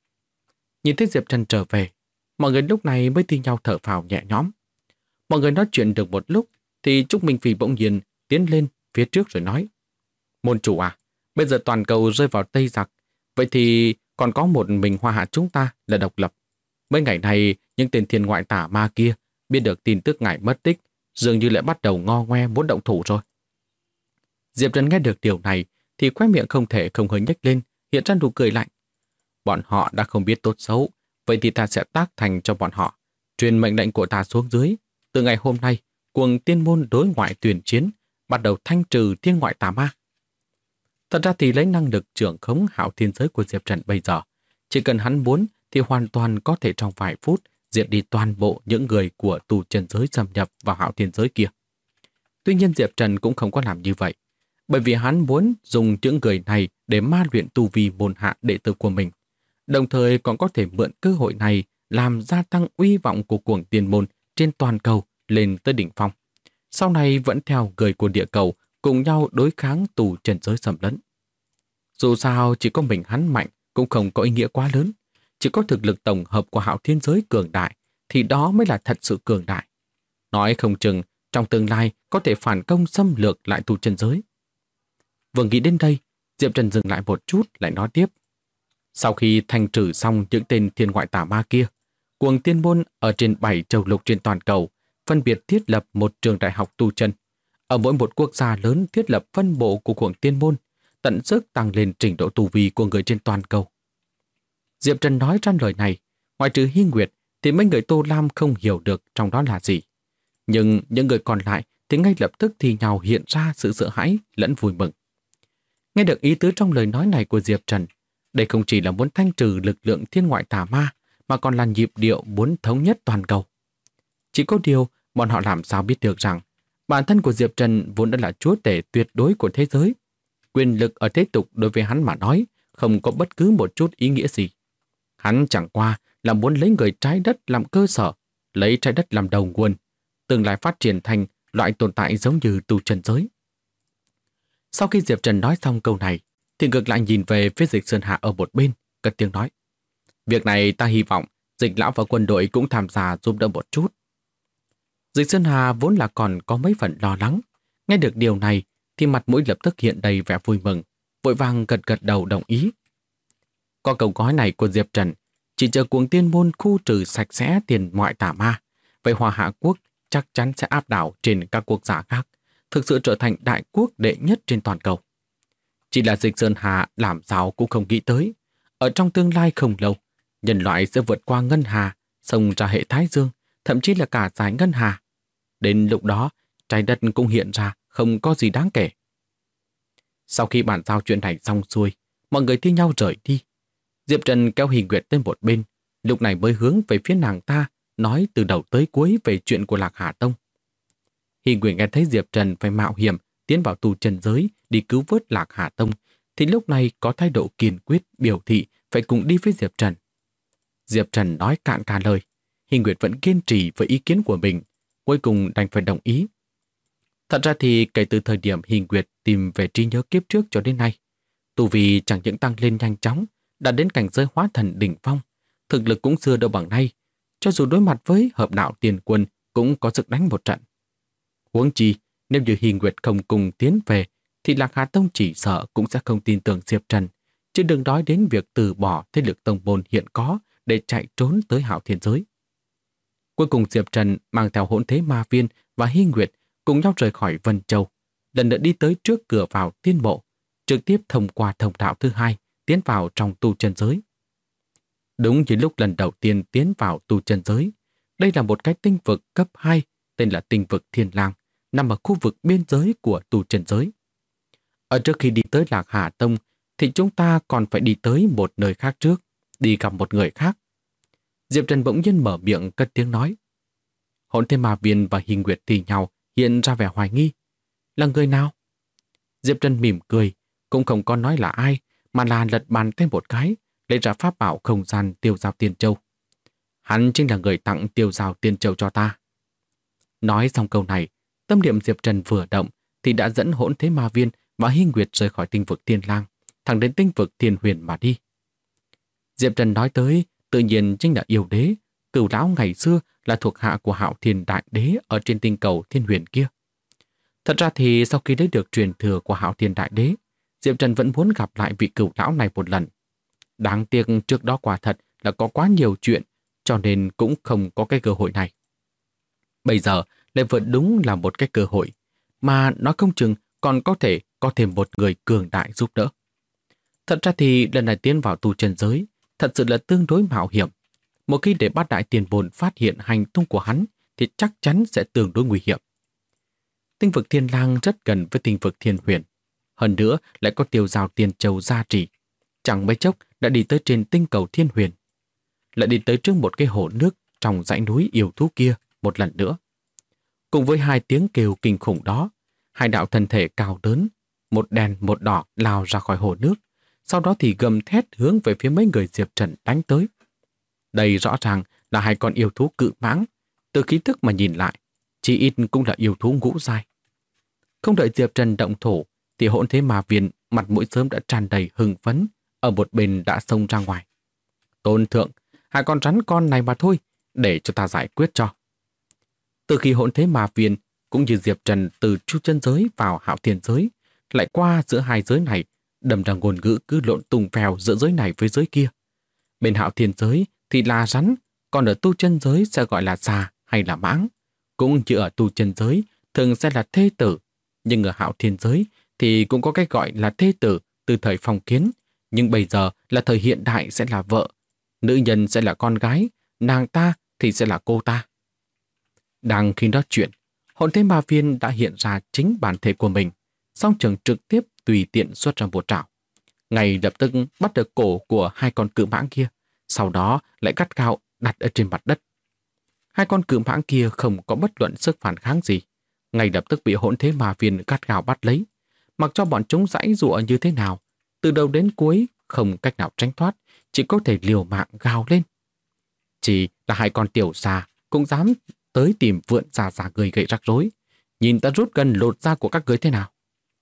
Nhìn thấy Diệp Trần trở về, mọi người lúc này mới thi nhau thở phào nhẹ nhõm. Mọi người nói chuyện được một lúc thì Trúc Minh Phi bỗng nhiên tiến lên phía trước rồi nói: môn chủ à, bây giờ toàn cầu rơi vào Tây giặc, vậy thì còn có một mình Hoa Hạ chúng ta là độc lập. Mấy ngày này, những tên thiên ngoại tả ma kia biết được tin tức ngài mất tích, dường như lại bắt đầu ngo ngoe muốn động thủ rồi. Diệp Trần nghe được điều này thì khóe miệng không thể không hơi nhếch lên, hiện ra nụ cười lạnh. Bọn họ đã không biết tốt xấu, vậy thì ta sẽ tác thành cho bọn họ, truyền mệnh lệnh của ta xuống dưới. Từ ngày hôm nay, Cuồng Tiên Môn đối ngoại tuyển chiến, bắt đầu thanh trừ thiên ngoại tà ma. Thật ra thì lấy năng lực trưởng khống Hạo Thiên giới của Diệp Trần bây giờ, chỉ cần hắn muốn thì hoàn toàn có thể trong vài phút diệt đi toàn bộ những người của tù chân giới xâm nhập vào Hạo Thiên giới kia. Tuy nhiên Diệp Trần cũng không có làm như vậy, bởi vì hắn muốn dùng những người này để ma luyện tu vi môn hạ đệ tử của mình, đồng thời còn có thể mượn cơ hội này làm gia tăng uy vọng của Cuồng Tiên Môn trên toàn cầu lên tới đỉnh phong. Sau này vẫn theo người của địa cầu cùng nhau đối kháng tù trần giới xâm lấn. Dù sao chỉ có mình hắn mạnh cũng không có ý nghĩa quá lớn, chỉ có thực lực tổng hợp của Hạo Thiên giới cường đại thì đó mới là thật sự cường đại. Nói không chừng trong tương lai có thể phản công xâm lược lại tù trần giới. Vừa nghĩ đến đây, Diệp Trần dừng lại một chút lại nói tiếp: sau khi thanh trừ xong những tên thiên ngoại tà ma kia, Cuồng Tiên Môn ở trên 7 châu lục trên toàn cầu, phân biệt thiết lập một trường đại học tu chân. Ở mỗi một quốc gia lớn thiết lập phân bộ của Cuồng Tiên Môn, tận sức tăng lên trình độ tu vi của người trên toàn cầu. Diệp Trần nói ra lời này, ngoài trừ Hy Nguyệt thì mấy người Tô Lam không hiểu được trong đó là gì. Nhưng những người còn lại thì ngay lập tức thì nhào hiện ra sự sợ hãi lẫn vui mừng. Nghe được ý tứ trong lời nói này của Diệp Trần, đây không chỉ là muốn thanh trừ lực lượng thiên ngoại tà ma, mà còn là nhịp điệu muốn thống nhất toàn cầu. Chỉ có điều, bọn họ làm sao biết được rằng bản thân của Diệp Trần vốn đã là chúa tể tuyệt đối của thế giới. Quyền lực ở thế tục đối với hắn mà nói không có bất cứ một chút ý nghĩa gì. Hắn chẳng qua là muốn lấy người trái đất làm cơ sở, lấy trái đất làm đầu nguồn, tương lai phát triển thành loại tồn tại giống như tu chân giới. Sau khi Diệp Trần nói xong câu này, thì ngược lại nhìn về phía Dịch Sơn Hà ở một bên, cất tiếng nói: việc này ta hy vọng Dịch lão và quân đội cũng tham gia giúp đỡ một chút. Dịch Sơn Hà vốn là còn có mấy phần lo lắng, nghe được điều này thì mặt mũi lập tức hiện đầy vẻ vui mừng, vội vàng gật gật đầu đồng ý. Có câu nói này của Diệp Trần, chỉ chờ Cuồng Tiên Môn khu trừ sạch sẽ tiền ngoại tà ma, vậy Hoa Hạ Quốc chắc chắn sẽ áp đảo trên các quốc gia khác, thực sự trở thành đại quốc đệ nhất trên toàn cầu. Chỉ là Dịch Sơn Hà làm sao cũng không nghĩ tới, ở trong tương lai không lâu, nhân loại sẽ vượt qua Ngân Hà, xông ra hệ Thái Dương, thậm chí là cả dải Ngân Hà. Đến lúc đó, trái đất cũng hiện ra không có gì đáng kể. Sau khi bàn giao chuyện này xong xuôi, mọi người thi nhau rời đi. Diệp Trần kéo Hy Nguyệt đến một bên, lúc này mới hướng về phía nàng ta, nói từ đầu tới cuối về chuyện của Lạc Hà Tông. Hy Nguyệt nghe thấy Diệp Trần phải mạo hiểm tiến vào tu chân giới đi cứu vớt Lạc Hà Tông, thì lúc này có thái độ kiên quyết biểu thị phải cùng đi với Diệp Trần. Diệp Trần nói cạn cả lời, Hy Nguyệt vẫn kiên trì với ý kiến của mình, cuối cùng đành phải đồng ý. Thật ra thì kể từ thời điểm Hy Nguyệt tìm về trí nhớ kiếp trước cho đến nay, tu vi chẳng những tăng lên nhanh chóng, đã đến cảnh giới hóa thần đỉnh phong, thực lực cũng xưa đâu bằng nay, cho dù đối mặt với hợp đạo tiền quân cũng có sức đánh một trận. Huống chi, nếu như Hy Nguyệt không cùng tiến về, thì Lạc Hà Tông chỉ sợ cũng sẽ không tin tưởng Diệp Trần, chứ đừng nói đến việc từ bỏ thế lực tông môn hiện có để chạy trốn tới Hạo Thiên giới. Cuối cùng Diệp Trần mang theo Hỗn Thế Ma Viên và Hy Nguyệt cùng nhau rời khỏi Vân Châu, lần nữa đi tới trước cửa vào tiên mộ, trực tiếp thông qua thông đạo thứ hai tiến vào trong tu chân giới. Đúng như lúc lần đầu tiên tiến vào tu chân giới, đây là một cái tinh vực cấp 2 tên là tinh vực Thiên Lang, nằm ở khu vực biên giới của tu chân giới. Ở trước khi đi tới Lạc Hà Tông thì chúng ta còn phải đi tới một nơi khác trước, đi gặp một người khác. Diệp Trần bỗng nhiên mở miệng cất tiếng nói. Hỗn Thế Ma Viên và Hy Nguyệt thì nhau hiện ra vẻ hoài nghi. Là người nào? Diệp Trần mỉm cười, cũng không có nói là ai, mà là lật bàn tay một cái, lấy ra pháp bảo không gian Tiêu Giao Tiên Châu. Hắn chính là người tặng Tiêu Giao Tiên Châu cho ta. Nói xong câu này, tâm niệm Diệp Trần vừa động thì đã dẫn Hỗn Thế Ma Viên và Hy Nguyệt rời khỏi tinh vực Thiên Lang, thẳng đến tinh vực Thiên Huyền mà đi. Diệp Trần nói tới, tự nhiên chính là yêu đế, Cửu lão ngày xưa là thuộc hạ của Hạo Thiên Đại Đế ở trên tinh cầu Thiên Huyền kia. Thật ra thì sau khi lấy được truyền thừa của Hạo Thiên Đại Đế, Diệp Trần vẫn muốn gặp lại vị Cửu lão này một lần. Đáng tiếc trước đó quả thật là có quá nhiều chuyện, cho nên cũng không có cái cơ hội này. Bây giờ lại vẫn đúng là một cái cơ hội, mà nó không chừng còn có thể có thêm một người cường đại giúp đỡ. Thật ra thì lần này tiến vào tu chân giới thật sự là tương đối mạo hiểm. Một khi để Bát Đại Tiền Bồn phát hiện hành tung của hắn thì chắc chắn sẽ tương đối nguy hiểm. Tinh vực Thiên Lang rất gần với tinh vực Thiên Huyền. Hơn nữa lại có Tiêu Giao Tiên Châu gia trì. Chẳng mấy chốc đã đi tới trên tinh cầu Thiên Huyền. Lại đi tới trước một cái hồ nước trong dãy núi yêu thú kia một lần nữa. Cùng với hai tiếng kêu kinh khủng đó, hai đạo thân thể cao lớn, một đen một đỏ lao ra khỏi hồ nước, sau đó thì gầm thét hướng về phía mấy người Diệp Trần đánh tới. Đây rõ ràng là hai con yêu thú cự mãng, từ khí thức mà nhìn lại, chỉ ít cũng là yêu thú ngũ giai. Không đợi Diệp Trần động thổ, thì Hỗn Thế Ma Viên mặt mũi sớm đã tràn đầy hưng phấn, ở một bên đã xông ra ngoài. Tôn thượng, hai con rắn con này mà thôi, để cho ta giải quyết cho. Từ khi Hỗn Thế Ma Viên cũng như Diệp Trần từ chu chân giới vào Hạo Thiên giới, lại qua giữa hai giới này, đâm ra ngôn ngữ cứ lộn tung phèo giữa giới này với giới kia. Bên Hạo Thiên giới thì là rắn, còn ở tu chân giới sẽ gọi là già hay là mãng. Cũng như ở tu chân giới thường sẽ là thê tử, nhưng ở Hạo Thiên giới thì cũng có cái gọi là thê tử từ thời phong kiến, nhưng bây giờ là thời hiện đại sẽ là vợ. Nữ nhân sẽ là con gái, nàng ta thì sẽ là cô ta. Đang khi nói chuyện, hồn thế ma viên đã hiện ra chính bản thể của mình, song trường trực tiếp tùy tiện xuất ra một trảo. Ngay lập tức bắt được cổ của hai con cự mãng kia, sau đó lại gắt gao đặt ở trên mặt đất. Hai con cự mãng kia không có bất luận sức phản kháng gì, ngay lập tức bị hỗn thế ma viên gắt gao bắt lấy. Mặc cho bọn chúng giãy giụa như thế nào, từ đầu đến cuối không cách nào tránh thoát, chỉ có thể liều mạng gào lên. Chỉ là hai con tiểu xà cũng dám tới tìm vượn già người gậy rắc rối. Nhìn ta rút gần lột da của các ngươi thế nào.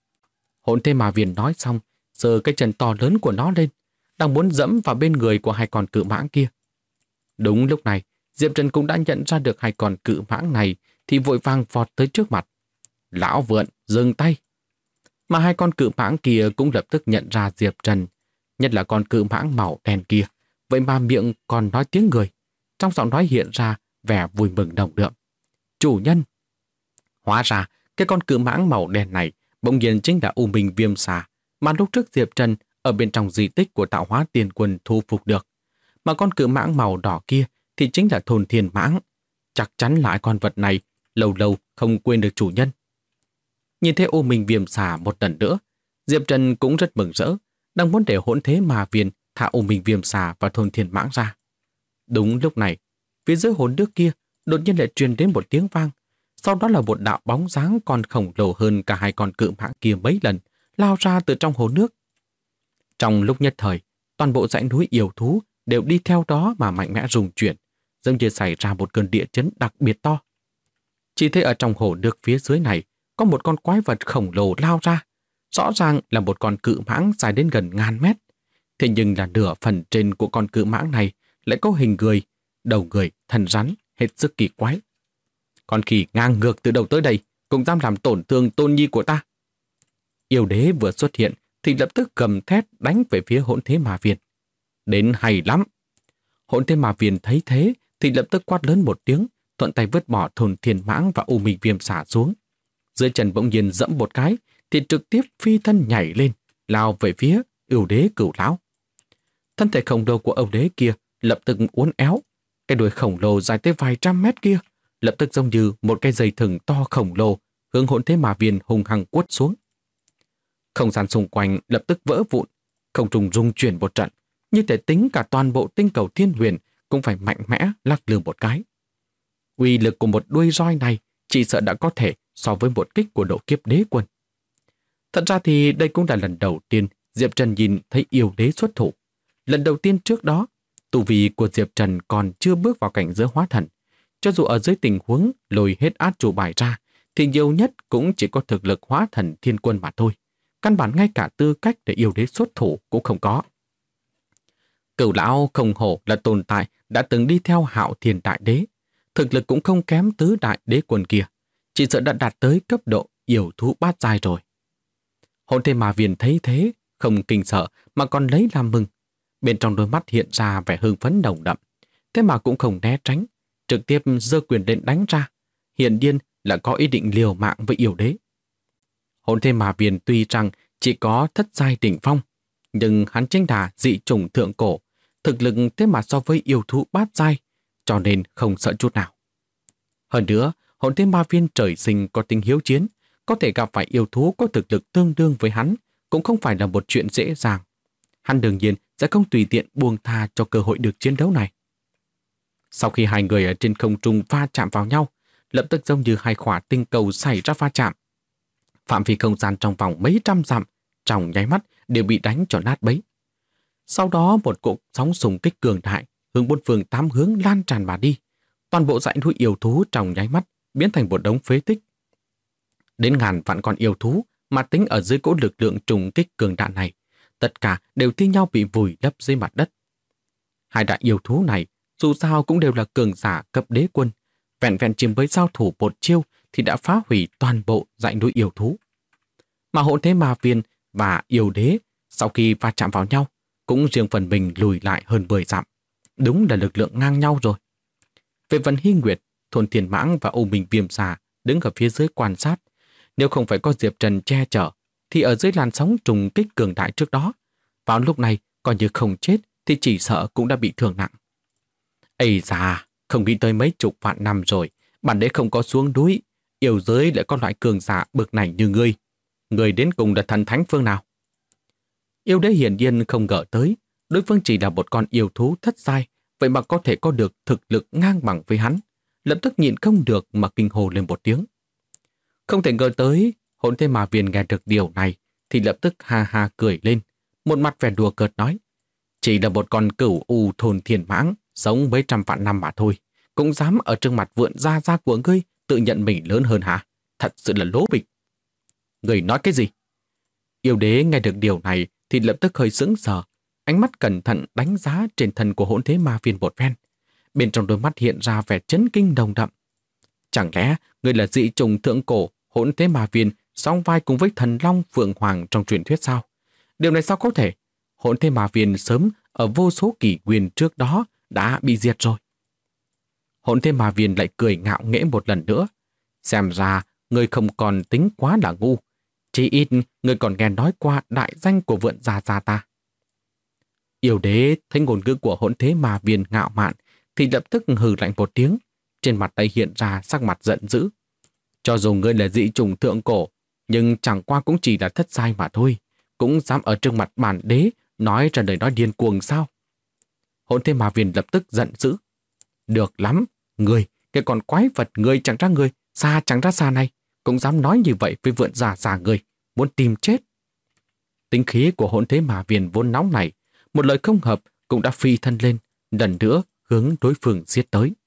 Hỗn thế ma viên nói xong, giơ cái chân to lớn của nó lên, đang muốn dẫm vào bên người của hai con cự mãng kia. Đúng lúc này, Diệp Trần cũng đã nhận ra được hai con cự mãng này thì vội vàng vọt tới trước mặt. Lão vượn, dừng tay! Mà hai con cự mãng kia cũng lập tức nhận ra Diệp Trần, nhất là con cự mãng màu đen kia, vậy mà miệng còn nói tiếng người. Trong giọng nói hiện ra vẻ vui mừng đồng đượm. Chủ nhân! Hóa ra, cái con cự mãng màu đen này bỗng nhiên chính là U Minh Viêm Xà mà lúc trước Diệp Trần ở bên trong di tích của Tạo Hóa Tiên Quân thu phục được. Mà con cự mãng màu đỏ kia thì chính là Thôn Thiên Mãng. Chắc chắn là con vật này lâu lâu không quên được chủ nhân. Nhìn thấy U Minh Viêm Xà một lần nữa, Diệp Trần cũng rất mừng rỡ, đang muốn để hỗn thế ma viên thả U Minh Viêm Xà và Thôn Thiên Mãng ra. Đúng lúc này, phía dưới hồ nước kia đột nhiên lại truyền đến một tiếng vang. Sau đó là một đạo bóng dáng còn khổng lồ hơn cả hai con cự mãng kia mấy lần, lao ra từ trong hồ nước. Trong lúc nhất thời, toàn bộ dãy núi yêu thú đều đi theo đó mà mạnh mẽ rung chuyển, giống như xảy ra một cơn địa chấn đặc biệt to. Chỉ thấy ở trong hồ nước phía dưới này có một con quái vật khổng lồ lao ra, rõ ràng là một con cự mãng dài đến gần 1000 mét. Thế nhưng là nửa phần trên của con cự mãng này lại có hình người, đầu người, thân rắn, hết sức kỳ quái. Con khỉ ngang ngược từ đầu tới đây cũng dám làm tổn thương tôn nhi của ta. Yêu đế vừa xuất hiện thì lập tức gầm thét đánh về phía hỗn thế ma viên. Đến hay lắm! Hỗn thế ma viên thấy thế thì lập tức quát lớn một tiếng, thuận tay vứt bỏ Thôn Thiên Mãng và U Minh Viêm Xà xuống. Dưới chân bỗng nhiên dẫm một cái thì trực tiếp phi thân nhảy lên, lao về phía Yêu đế Cửu Lão. Thân thể khổng lồ của Yêu đế kia lập tức uốn éo, cái đuôi khổng lồ dài tới vài trăm mét kia lập tức giống như một cái dây thừng to khổng lồ hướng hỗn thế ma viên hung hăng quất xuống. Không gian xung quanh lập tức vỡ vụn, không trung rung chuyển một trận, như thể tính cả toàn bộ tinh cầu thiên huyền cũng phải mạnh mẽ lắc lư một cái. Uy lực của một đuôi roi này chỉ sợ đã có thể so với một kích của độ kiếp đế quân. Thật ra thì đây cũng là lần đầu tiên Diệp Trần nhìn thấy yêu đế xuất thủ. Lần đầu tiên trước đó, tu vi của Diệp Trần còn chưa bước vào cảnh giới hóa thần. Cho dù ở dưới tình huống lôi hết át chủ bài ra, thì nhiều nhất cũng chỉ có thực lực hóa thần thiên quân mà thôi. Căn bản ngay cả tư cách để yêu đế xuất thủ cũng không có. Cửu Lão không hổ là tồn tại đã từng đi theo Hạo Thiên Đại Đế. Thực lực cũng không kém tứ đại đế quân kia. Chỉ sợ đã đạt tới cấp độ yêu thú bát giai rồi. Hỗn thế ma viên thấy thế, không kinh sợ mà còn lấy làm mừng. Bên trong đôi mắt hiện ra vẻ hưng phấn nồng đậm. Thế mà cũng không né tránh, trực tiếp giơ quyền lên đánh ra. Hiển nhiên là có ý định liều mạng với yêu đế. Hỗn thế ma viên tuy rằng chỉ có thất giai đỉnh phong, nhưng hắn chính là dị chủng thượng cổ, thực lực thế mà so với yêu thú bát giai, cho nên không sợ chút nào. Hơn nữa, hỗn thế ma viên trời sinh có tính hiếu chiến, có thể gặp phải yêu thú có thực lực tương đương với hắn, cũng không phải là một chuyện dễ dàng. Hắn đương nhiên sẽ không tùy tiện buông tha cho cơ hội được chiến đấu này. Sau khi hai người ở trên không trung va chạm vào nhau, lập tức giống như hai quả tinh cầu xảy ra va chạm. Phạm vi không gian trong vòng mấy trăm dặm, trong nháy mắt đều bị đánh cho nát bấy. Sau đó một cuộc sóng xung kích cường đại hướng bốn phương tám hướng lan tràn mà đi. Toàn bộ dãy núi yêu thú trong nháy mắt biến thành một đống phế tích. Đến ngàn vạn con yêu thú mà tính ở dưới cỗ lực lượng trùng kích cường đại này, tất cả đều thi nhau bị vùi lấp dưới mặt đất. Hai đại yêu thú này dù sao cũng đều là cường giả cấp đế quân, vẹn vẹn chỉ với giao thủ một chiêu thì đã phá hủy toàn bộ dãy núi yêu thú. Mà hỗn thế ma viên và yêu đế sau khi va chạm vào nhau cũng riêng phần mình lùi lại hơn 10 dặm. Đúng là lực lượng ngang nhau rồi. Về Vân Hy Nguyệt, Thôn Thiên Mãng và U Minh Viêm Xà đứng ở phía dưới quan sát. Nếu không phải có Diệp Trần che chở, thì ở dưới làn sóng trùng kích cường đại trước đó, vào lúc này coi như không chết thì chỉ sợ cũng đã bị thương nặng. Ây da, không nghĩ tới mấy chục vạn năm rồi, bản đế không có xuống núi, yêu giới lại có loại cường giả bực này như ngươi. Ngươi đến cùng là thần thánh phương nào? Yêu đế hiển nhiên không ngờ tới, đối phương chỉ là một con yêu thú thất giai, vậy mà có thể có được thực lực ngang bằng với hắn. Lập tức nhịn không được mà kinh hồ lên một tiếng. Không thể ngờ tới, Hỗn Thế Ma Viên nghe được điều này thì lập tức ha ha cười lên, một mặt vẻ đùa cợt nói: chỉ là một con cửu u Thôn Thiên Mãng sống mấy trăm vạn năm mà thôi, cũng dám ở trước mặt vượn gia gia của ngươi tự nhận mình lớn hơn hả? Thật sự là lố bịch. Ngươi nói cái gì? Yêu đế nghe được điều này thì lập tức hơi sững sờ, ánh mắt cẩn thận đánh giá trên thân của Hỗn Thế Ma Viên một phen. Bên trong đôi mắt hiện ra vẻ chấn kinh nồng đậm. Chẳng lẽ ngươi là dị trùng thượng cổ Hỗn Thế Ma Viên song vai cùng với thần long Phượng Hoàng trong truyền thuyết sao? Điều này sao có thể? Hỗn Thế Ma Viên sớm ở vô số kỷ nguyên trước đó đã bị diệt rồi. Hỗn Thế Ma Viên lại cười ngạo nghễ một lần nữa. Xem ra ngươi không còn tính quá là ngu. Chỉ ít ngươi còn nghe nói qua đại danh của vượn gia gia ta. Yêu đế thấy ngôn ngữ của Hỗn Thế Ma Viên ngạo mạn thì lập tức hừ lạnh một tiếng, trên mặt tay hiện ra sắc mặt giận dữ. Cho dù ngươi là dị trùng thượng cổ, nhưng chẳng qua cũng chỉ là thất giai mà thôi, cũng dám ở trước mặt bản đế nói ra lời nói điên cuồng sao? Hỗn Thế Ma Viên lập tức giận dữ. Được lắm, ngươi, cái con quái vật ngươi chẳng ra ngươi, xa chẳng ra xa này, cũng dám nói như vậy với vượn già già ngươi, muốn tìm chết. Tính khí của Hỗn Thế Ma Viên vốn nóng này, một lời không hợp cũng đã phi thân lên, lần nữa hướng đối phương giết tới.